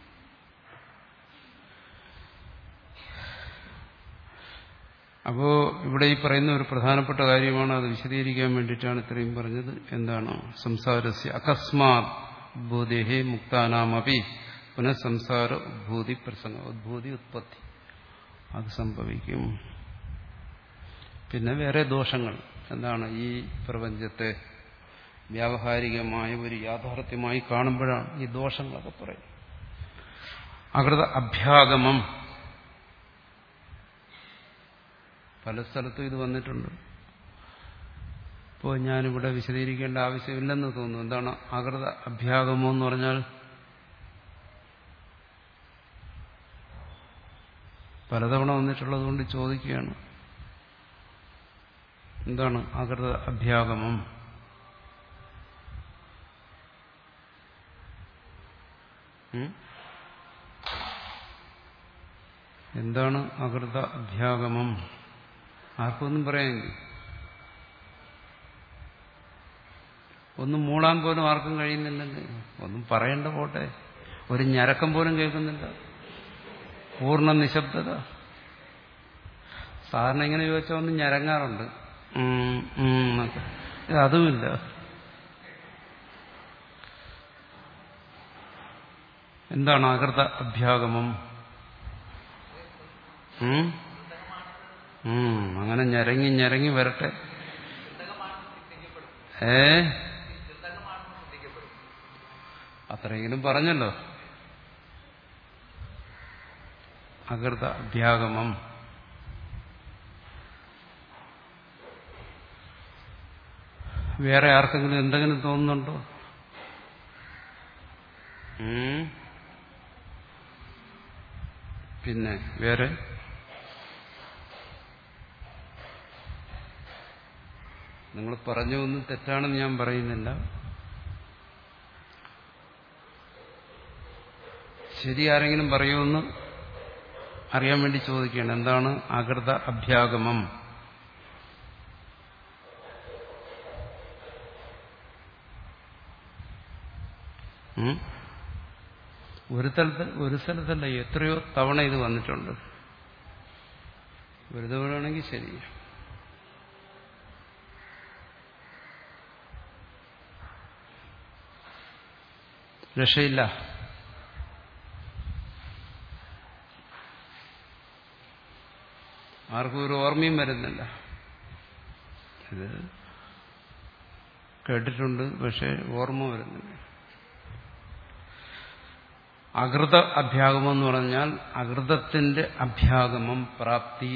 [SPEAKER 1] അപ്പോ ഇവിടെ ഈ പറയുന്ന ഒരു പ്രധാനപ്പെട്ട കാര്യമാണ്. അത് വിശദീകരിക്കാൻ വേണ്ടിയിട്ടാണ് ഇത്രയും പറഞ്ഞത്. എന്താണ്? സംസാരസ്യ അകസ്മാത് ഉദ്ഭൂതേഹേ മുക്താനാമപി പുനഃസംസാര ഉദ്ഭൂതി പ്രസംഗ ഉദ്ഭൂതി ഉത്പത്തി, അത് സംഭവിക്കും. പിന്നെ വേറെ ദോഷങ്ങൾ എന്താണ്? ഈ പ്രപഞ്ചത്തെ വ്യാവഹാരികമായ ഒരു യാഥാർത്ഥ്യമായി കാണുമ്പോഴാണ് ഈ ദോഷങ്ങളൊക്കെ പറയും. അകൃത അഭ്യാഗമം, പല സ്ഥലത്തും ഇത് വന്നിട്ടുണ്ട്. ഇപ്പോൾ ഞാനിവിടെ വിശദീകരിക്കേണ്ട ആവശ്യമില്ലെന്ന് തോന്നുന്നു. എന്താണ് അകൃത അഭ്യാഗമം എന്ന് പറഞ്ഞാൽ? പലതവണ വന്നിട്ടുള്ളത് കൊണ്ട് ചോദിക്കുകയാണ്. എന്താണ് അകൃത അഭ്യാഗമം? എന്താണ് അകൃത അഭ്യാഗമം? ആർക്കൊന്നും പറയാമെങ്കിൽ ഒന്നും മൂളാൻ പോലും ആർക്കും കഴിയുന്നില്ലെങ്കിൽ ഒന്നും പറയേണ്ട പോട്ടെ, ഒരു ഞരക്കം പോലും കേൾക്കുന്നില്ല, പൂർണ്ണ നിശബ്ദത. സാധാരണ ഇങ്ങനെ ചോദിച്ചാൽ ഒന്ന് ഞരങ്ങാറുണ്ട്, എന്നൊക്കെ. ഇത് അതുമില്ല. എന്താണ് അകൃത അഭ്യാഗമം? അങ്ങനെ ഞരങ്ങി ഞരങ്ങി വരട്ടെ. ഏ അത്രയെങ്കിലും പറഞ്ഞല്ലോ. അകൃത അഭ്യാഗമം. വേറെ ആർക്കെങ്കിലും എന്തെങ്കിലും തോന്നുന്നുണ്ടോ? പിന്നെ വേറെ നിങ്ങൾ പറഞ്ഞു ഒന്നും തെറ്റാണെന്ന് ഞാൻ പറയുന്നില്ല. ശരി ആരെങ്കിലും പറയുമെന്ന് അറിയാൻ വേണ്ടി ചോദിക്കുകയാണ്. എന്താണ് അകൃത അഭ്യാഗമം? ഒരു സ്ഥലത്ത് ഒരു സ്ഥലത്തല്ല, എത്രയോ തവണ ഇത് വന്നിട്ടുണ്ട്. ഒരു തവണയാണെങ്കിൽ ശരി. രക്ഷയില്ല. ആർക്കും ഒരു ഓർമ്മയും വരുന്നില്ല. ഇത് കേട്ടിട്ടുണ്ട്, പക്ഷെ ഓർമ്മ വരുന്നില്ല. അകൃത അഭ്യാഗമം എന്ന് പറഞ്ഞാൽ അകൃതത്തിന്റെ അഭ്യാഗമം, പ്രാപ്തി.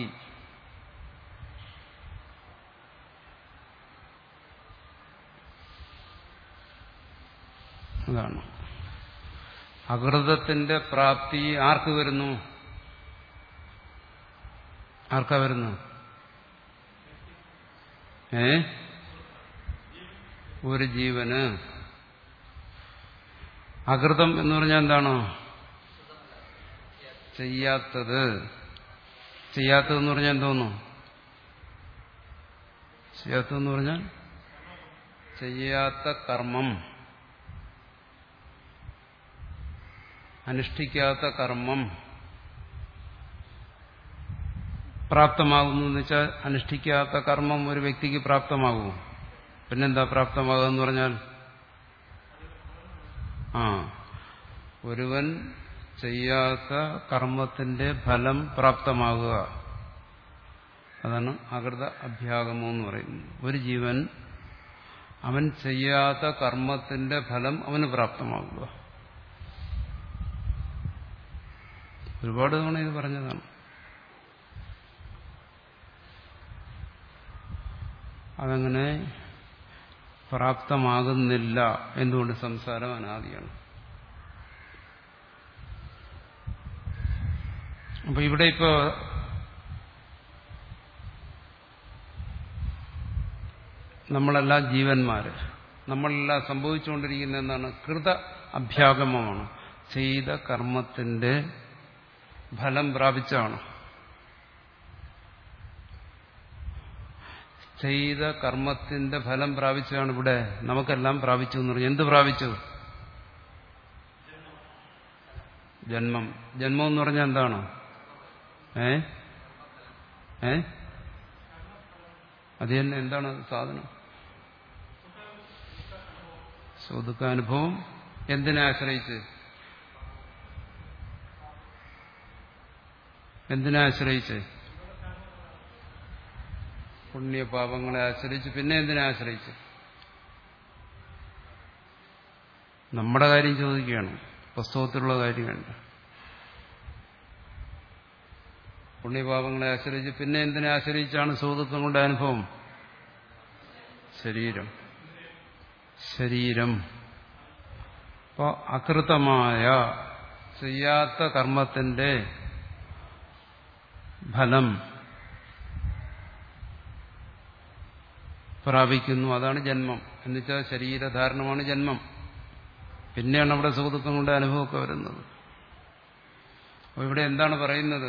[SPEAKER 1] അതാണ് അകൃതത്തിന്റെ പ്രാപ്തി. ആർക്ക് വരുന്നു? ആർക്കാ വരുന്നു? ഏ ഒരു ജീവന്. അകൃതം എന്ന് പറഞ്ഞാൽ എന്താണ്? ചെയ്യാത്തത്. ചെയ്യാത്തതെന്ന് പറഞ്ഞാൽ എന്തോന്നു? ചെയ്യാത്തതെന്ന് പറഞ്ഞാൽ ചെയ്യാത്ത കർമ്മം, അനുഷ്ഠിക്കാത്ത കർമ്മം പ്രാപ്തമാകുന്നു എന്ന് വെച്ചാൽ അനുഷ്ഠിക്കാത്ത കർമ്മം ഒരു വ്യക്തിക്ക് പ്രാപ്തമാകും. പിന്നെന്താ പ്രാപ്തമാകുക എന്ന് പറഞ്ഞാൽ? ആ ഒരുവൻ ചെയ്യാത്ത കർമ്മത്തിന്റെ ഫലം പ്രാപ്തമാകുക. അതാണ് അകൃത അഭ്യാഗമം എന്ന് പറയുന്നത്. ഒരു ജീവൻ അവൻ ചെയ്യാത്ത കർമ്മത്തിന്റെ ഫലം അവന് പ്രാപ്തമാകുക. ഒരുപാട് തവണ ഇത് പറഞ്ഞതാണ്. അതങ്ങനെ പ്രാപ്തമാകുന്നില്ല. എന്തുകൊണ്ട്? സംസാരം അനാദിയാണ്. അപ്പൊ ഇവിടെ ഇപ്പോ നമ്മളെല്ലാം ജീവന്മാര്, നമ്മളെല്ലാം സംഭവിച്ചുകൊണ്ടിരിക്കുന്ന എന്താണ്? കൃത അഭ്യാഗമമാണ്. ചെയ്ത കർമ്മത്തിന്റെ ഫലം പ്രാപിച്ചാണ്. ചെയ്ത കർമ്മത്തിന്റെ ഫലം പ്രാപിച്ചാണ് ഇവിടെ നമുക്കെല്ലാം പ്രാപിച്ചു എന്ന് പറഞ്ഞു. എന്ത് പ്രാപിച്ചു? ജന്മം. ജന്മം എന്ന് പറഞ്ഞാൽ എന്താണ്? ഏ ഏ അത് തന്നെ. എന്താണ് സാധനം? സുഖാനുഭവം. എന്തിനെ ആശ്രയിച്ച്? എന്തിനെ ആശ്രയിച്ച്? പുണ്യപാപങ്ങളെ ആശ്രയിച്ച്. പിന്നെ എന്തിനെ ആശ്രയിച്ച്? നമ്മുടെ കാര്യം ചോദിക്കുകയാണ്, പുസ്തകത്തിലുള്ള കാര്യം വേണ്ട. പുണ്യപാപങ്ങളെ ആശ്രയിച്ച്. പിന്നെ എന്തിനെ ആശ്രയിച്ചാണ് സുഖദുഃഖങ്ങളുടെ അനുഭവം? ശരീരം. ശരീരം. അപ്പോൾ അകൃതമായ ചെയ്യാത്ത കർമ്മത്തിന്റെ ഫലം പ്രാപിക്കുന്നു. അതാണ് ജന്മം. എന്നുവെച്ചാൽ ശരീരധാരണമാണ് ജന്മം. പിന്നെയാണ് അവിടെ സുഖദുഃഖങ്ങളുടെ അനുഭവമൊക്കെ വരുന്നത്. അപ്പോൾ ഇവിടെ എന്താണ് പറയുന്നത്?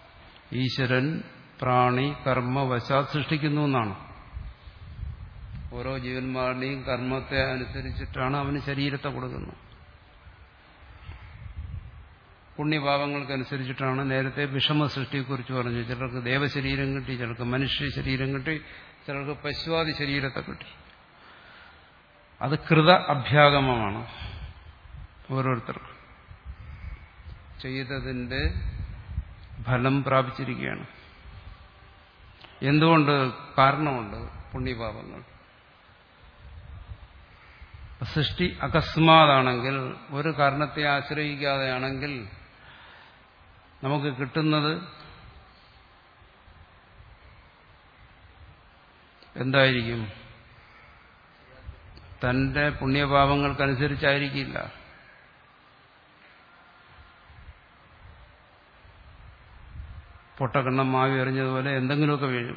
[SPEAKER 1] ഈശ്വരൻ പ്രാണി കർമ്മവശാൽ സൃഷ്ടിക്കുന്നു എന്നാണ്. ഓരോ ജീവന്മാരുടെയും കർമ്മത്തെ അനുസരിച്ചിട്ടാണ് അവന് ശരീരത്തെ കൊടുക്കുന്നത്. പുണ്യഭാവങ്ങൾക്കനുസരിച്ചിട്ടാണ്. നേരത്തെ വിഷമ സൃഷ്ടിയെക്കുറിച്ച് പറഞ്ഞു. ചിലർക്ക് ദേവശരീരം കിട്ടി, ചിലർക്ക് മനുഷ്യ ശരീരം കിട്ടി, ചിലർക്ക് പശുവാദി ശരീരത്തെ കിട്ടി. അത് കൃത അഭ്യാഗമമാണ്. ഓരോരുത്തർക്കും ചെയ്തതിന്റെ ഫലം പ്രാപിച്ചിരിക്കുകയാണ്. എന്തുകൊണ്ട്? കാരണമുണ്ട്. പുണ്യപാപങ്ങൾ. സൃഷ്ടി അകസ്മാതാണെങ്കിൽ, ഒരു കാരണത്തെ ആശ്രയിക്കാതെയാണെങ്കിൽ നമുക്ക് കിട്ടുന്നത് എന്തായിരിക്കും? തന്റെ പുണ്യപാപങ്ങൾക്കനുസരിച്ചായിരിക്കില്ല. പൊട്ടക്കണ്ണം മാവി എറിഞ്ഞതുപോലെ എന്തെങ്കിലുമൊക്കെ വീഴും.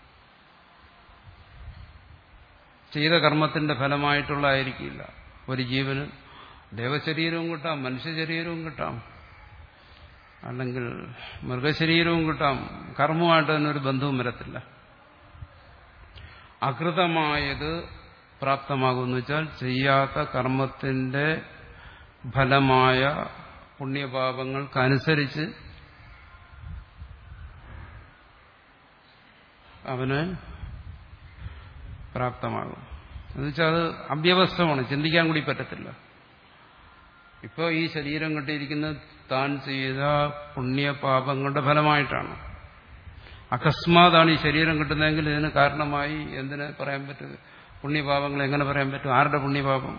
[SPEAKER 1] ചെയ്ത കർമ്മത്തിന്റെ ഫലമായിട്ടുള്ളതായിരിക്കില്ല. ഒരു ജീവന് ദേവശരീരവും കിട്ടാം, മനുഷ്യശരീരവും കിട്ടാം, അല്ലെങ്കിൽ മൃഗശരീരവും കിട്ടാം. കർമ്മമായിട്ട് അതിനൊരു ബന്ധവും വരത്തില്ല. അകൃതമായത് പ്രാപ്തമാകുമെന്ന് വെച്ചാൽ ചെയ്യാത്ത കർമ്മത്തിന്റെ ഫലമായ പുണ്യപാപങ്ങൾക്കനുസരിച്ച് അവന് പ്രാപ്തമാകും. എന്നുവെച്ചാൽ അത് അവ്യവസ്ഥമാണ്, ചിന്തിക്കാൻ കൂടി പറ്റത്തില്ല. ഇപ്പോൾ ഈ ശരീരം കിട്ടിയിരിക്കുന്നത് താൻ ചെയ്ത പുണ്യപാപങ്ങളുടെ ഫലമായിട്ടാണ്. അകസ്മാതാണ് ഈ ശരീരം കിട്ടുന്നതെങ്കിൽ ഇതിന് കാരണമായി എന്തിനെ പറയാൻ പറ്റും? പുണ്യപാപങ്ങൾ എങ്ങനെ പറയാൻ പറ്റും? ആരുടെ പുണ്യപാപം?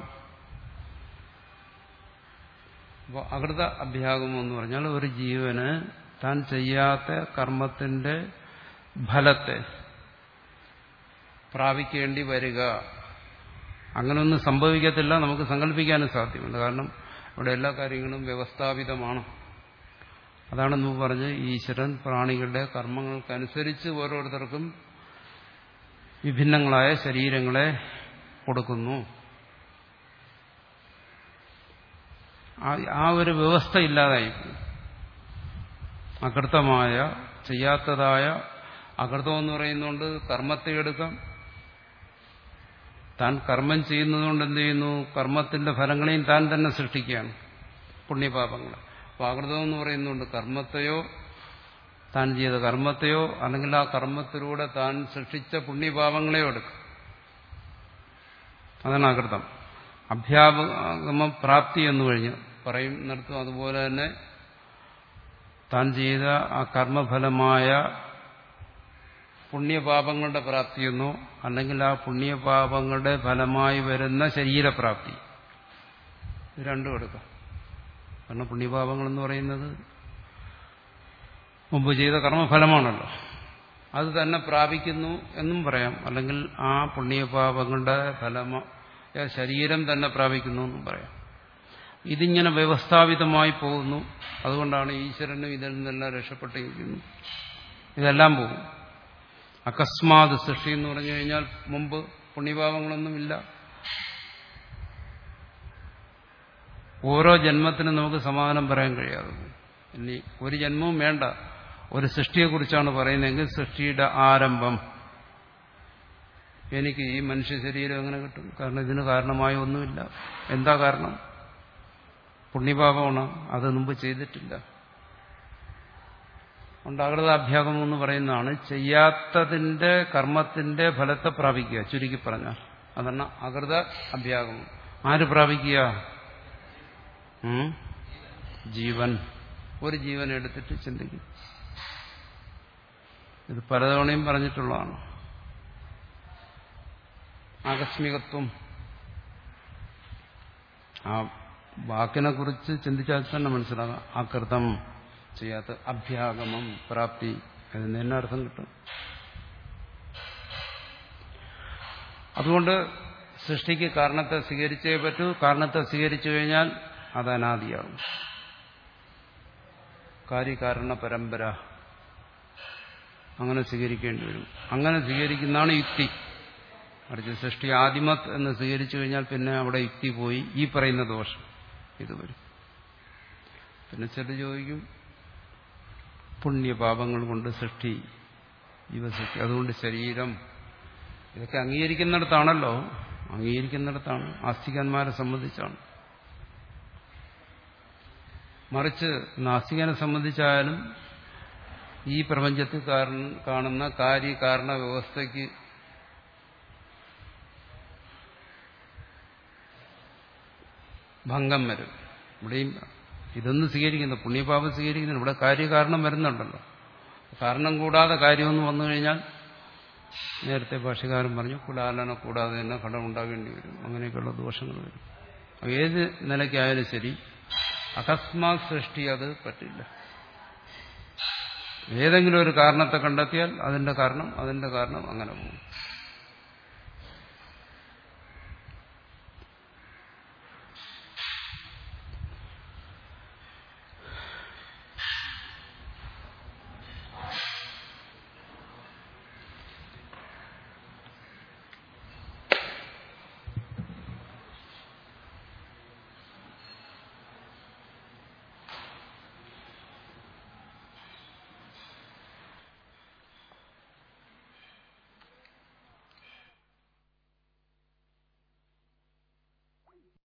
[SPEAKER 1] അപ്പോൾ അകൃത അഭ്യാഗമം എന്ന് പറഞ്ഞാൽ ഒരു ജീവന് താൻ ചെയ്യാത്ത കർമ്മത്തിന്റെ ഫലത്തെ പ്രാപിക്കേണ്ടി വരിക. അങ്ങനെയൊന്നും സംഭവിക്കത്തില്ല, നമുക്ക് സങ്കല്പിക്കാനും സാധ്യമല്ല. കാരണം ഇവിടെ എല്ലാ കാര്യങ്ങളും വ്യവസ്ഥാപിതമാണ്. അതാണ് മുമ്പ് പറഞ്ഞ് ഈശ്വരൻ പ്രാണികളുടെ കർമ്മങ്ങൾക്കനുസരിച്ച് ഓരോരുത്തർക്കും വിഭിന്നങ്ങളായ ശരീരങ്ങളെ കൊടുക്കുന്നു. ആ ഒരു വ്യവസ്ഥ ഇല്ലാതായി. അകൃതമായ, ചെയ്യാത്തതായ, അകൃതം എന്ന് പറയുന്നതുകൊണ്ട് കർമ്മത്തെ എടുക്കാം. താൻ കർമ്മം ചെയ്യുന്നതുകൊണ്ട് എന്ത് ചെയ്യുന്നു? കർമ്മത്തിന്റെ ഫലങ്ങളെയും താൻ തന്നെ സൃഷ്ടിക്കുകയാണ്, പുണ്യപാപങ്ങളെ. അപ്പോൾ അകൃതം എന്ന് പറയുന്നുണ്ട് കർമ്മത്തെയോ, താൻ ചെയ്ത കർമ്മത്തെയോ, അല്ലെങ്കിൽ ആ കർമ്മത്തിലൂടെ താൻ സൃഷ്ടിച്ച പുണ്യപാപങ്ങളെയോ എടുക്കും. അതാണ് അകൃതം. അഭ്യാഗമ പ്രാപ്തി എന്ന് കഴിഞ്ഞ് പറയുന്നിടത്തും അതുപോലെ തന്നെ താൻ ചെയ്ത ആ കർമ്മഫലമായ പുണ്യപാപങ്ങളുടെ പ്രാപ്തിയെന്നോ, അല്ലെങ്കിൽ ആ പുണ്യപാപങ്ങളുടെ ഫലമായി വരുന്ന ശരീരപ്രാപ്തി, ഇത് രണ്ടും എടുക്കാം. കാരണം പുണ്യപാപങ്ങളെന്ന് പറയുന്നത് മുമ്പ് ചെയ്ത കർമ്മഫലമാണല്ലോ, അത് തന്നെ പ്രാപിക്കുന്നു എന്നും പറയാം. അല്ലെങ്കിൽ ആ പുണ്യപാപങ്ങളുടെ ഫലമായ ശരീരം തന്നെ പ്രാപിക്കുന്നു എന്നും പറയാം. ഇതിങ്ങനെ വ്യവസ്ഥാപിതമായി പോകുന്നു. അതുകൊണ്ടാണ് ഈശ്വരനും ഇതിൽ നിന്നെല്ലാം രക്ഷപ്പെട്ടിരിക്കുന്നു. ഇതെല്ലാം പോകും. അകസ്മാത് സൃഷ്ടി എന്ന് പറഞ്ഞു കഴിഞ്ഞാൽ മുമ്പ് പുണ്യപാപങ്ങളൊന്നുമില്ല. ഓരോ ജന്മത്തിനും നമുക്ക് സമാധാനം പറയാൻ കഴിയാതെ. ഇനി ഒരു ജന്മവും വേണ്ട, ഒരു സൃഷ്ടിയെക്കുറിച്ചാണ് പറയുന്നതെങ്കിൽ സൃഷ്ടിയുടെ ആരംഭം. എനിക്ക് ഈ മനുഷ്യ ശരീരം എങ്ങനെ കിട്ടും? കാരണം ഇതിന് കാരണമായി ഒന്നുമില്ല. എന്താ കാരണം? പുണ്യപാപമാണ്, അത് മുമ്പ് ചെയ്തിട്ടില്ല. അതുകൊണ്ട് അകൃതാഭ്യാഗമം എന്ന് പറയുന്നതാണ് ചെയ്യാത്തതിന്റെ കർമ്മത്തിന്റെ ഫലത്തെ പ്രാപിക്കുക. ചുരുക്കി പറഞ്ഞാൽ അതാണ് അകൃത അഭ്യാഗമം. ആര് പ്രാപിക്കുക? ജീവൻ. ഒരു ജീവൻ എടുത്തിട്ട് ചിന്തിക്കും. ഇത് പലതവണയും പറഞ്ഞിട്ടുള്ളതാണ്. ആകസ്മികത്വം, ആ വാക്കിനെ കുറിച്ച് ചിന്തിച്ചാൽ തന്നെ മനസ്സിലാകാം. അകൃതം, ചെയ്യാത്ത, അഭ്യാഗമം, പ്രാപ്തി, അതിന് തന്നെ അർത്ഥം കിട്ടും. അതുകൊണ്ട് സൃഷ്ടിക്ക് കാരണത്തെ സ്വീകരിച്ചേ പറ്റൂ. കാരണത്തെ സ്വീകരിച്ചു കഴിഞ്ഞാൽ അത് അനാദിയാകും. കാര്യകാരണ പരമ്പര അങ്ങനെ സ്വീകരിക്കേണ്ടി വരും. അങ്ങനെ സ്വീകരിക്കുന്നതാണ് യുക്തി. മറിച്ച് സൃഷ്ടി ആദിമത് എന്ന് സ്വീകരിച്ചു കഴിഞ്ഞാൽ പിന്നെ അവിടെ യുക്തി പോയി, ഈ പറയുന്ന ദോഷം ഇത് വരും. പിന്നെ ചില ചോദിക്കും, പുണ്യപാപങ്ങൾ കൊണ്ട് സൃഷ്ടി, ജീവസൃഷ്ടി, അതുകൊണ്ട് ശരീരം ഇതൊക്കെ അംഗീകരിക്കുന്നിടത്താണല്ലോ, അംഗീകരിക്കുന്നിടത്താണ്, ആസ്തികന്മാരെ സംബന്ധിച്ചാണ്. മറിച്ച് നാസ്തികനെ സംബന്ധിച്ചായാലും ഈ പ്രപഞ്ചത്തിൽ കാണുന്ന കാര്യകാരണ വ്യവസ്ഥയ്ക്ക് ഭംഗം വരും. ഇവിടെയും ഇതൊന്നും സ്വീകരിക്കുന്നു, പുണ്യപാപം സ്വീകരിക്കുന്നു. ഇവിടെ കാര്യകാരണം വരുന്നുണ്ടല്ലോ. കാരണം കൂടാതെ കാര്യമൊന്നും വന്നു കഴിഞ്ഞാൽ നേരത്തെ ഭാഷ്യകാരൻ പറഞ്ഞു കുലാലന കൂടാതെ തന്നെ കടമുണ്ടാകേണ്ടി വരും, അങ്ങനെയൊക്കെയുള്ള ദോഷങ്ങൾ വരും. ഏത് നിലയ്ക്കായാലും ശരി അകസ്മാത് സൃഷ്ടി അത് പറ്റില്ല. ഏതെങ്കിലും ഒരു കാരണത്തെ കണ്ടെത്തിയാൽ അതിന്റെ കാരണം അതിന്റെ കാരണം അങ്ങനെ പോകും.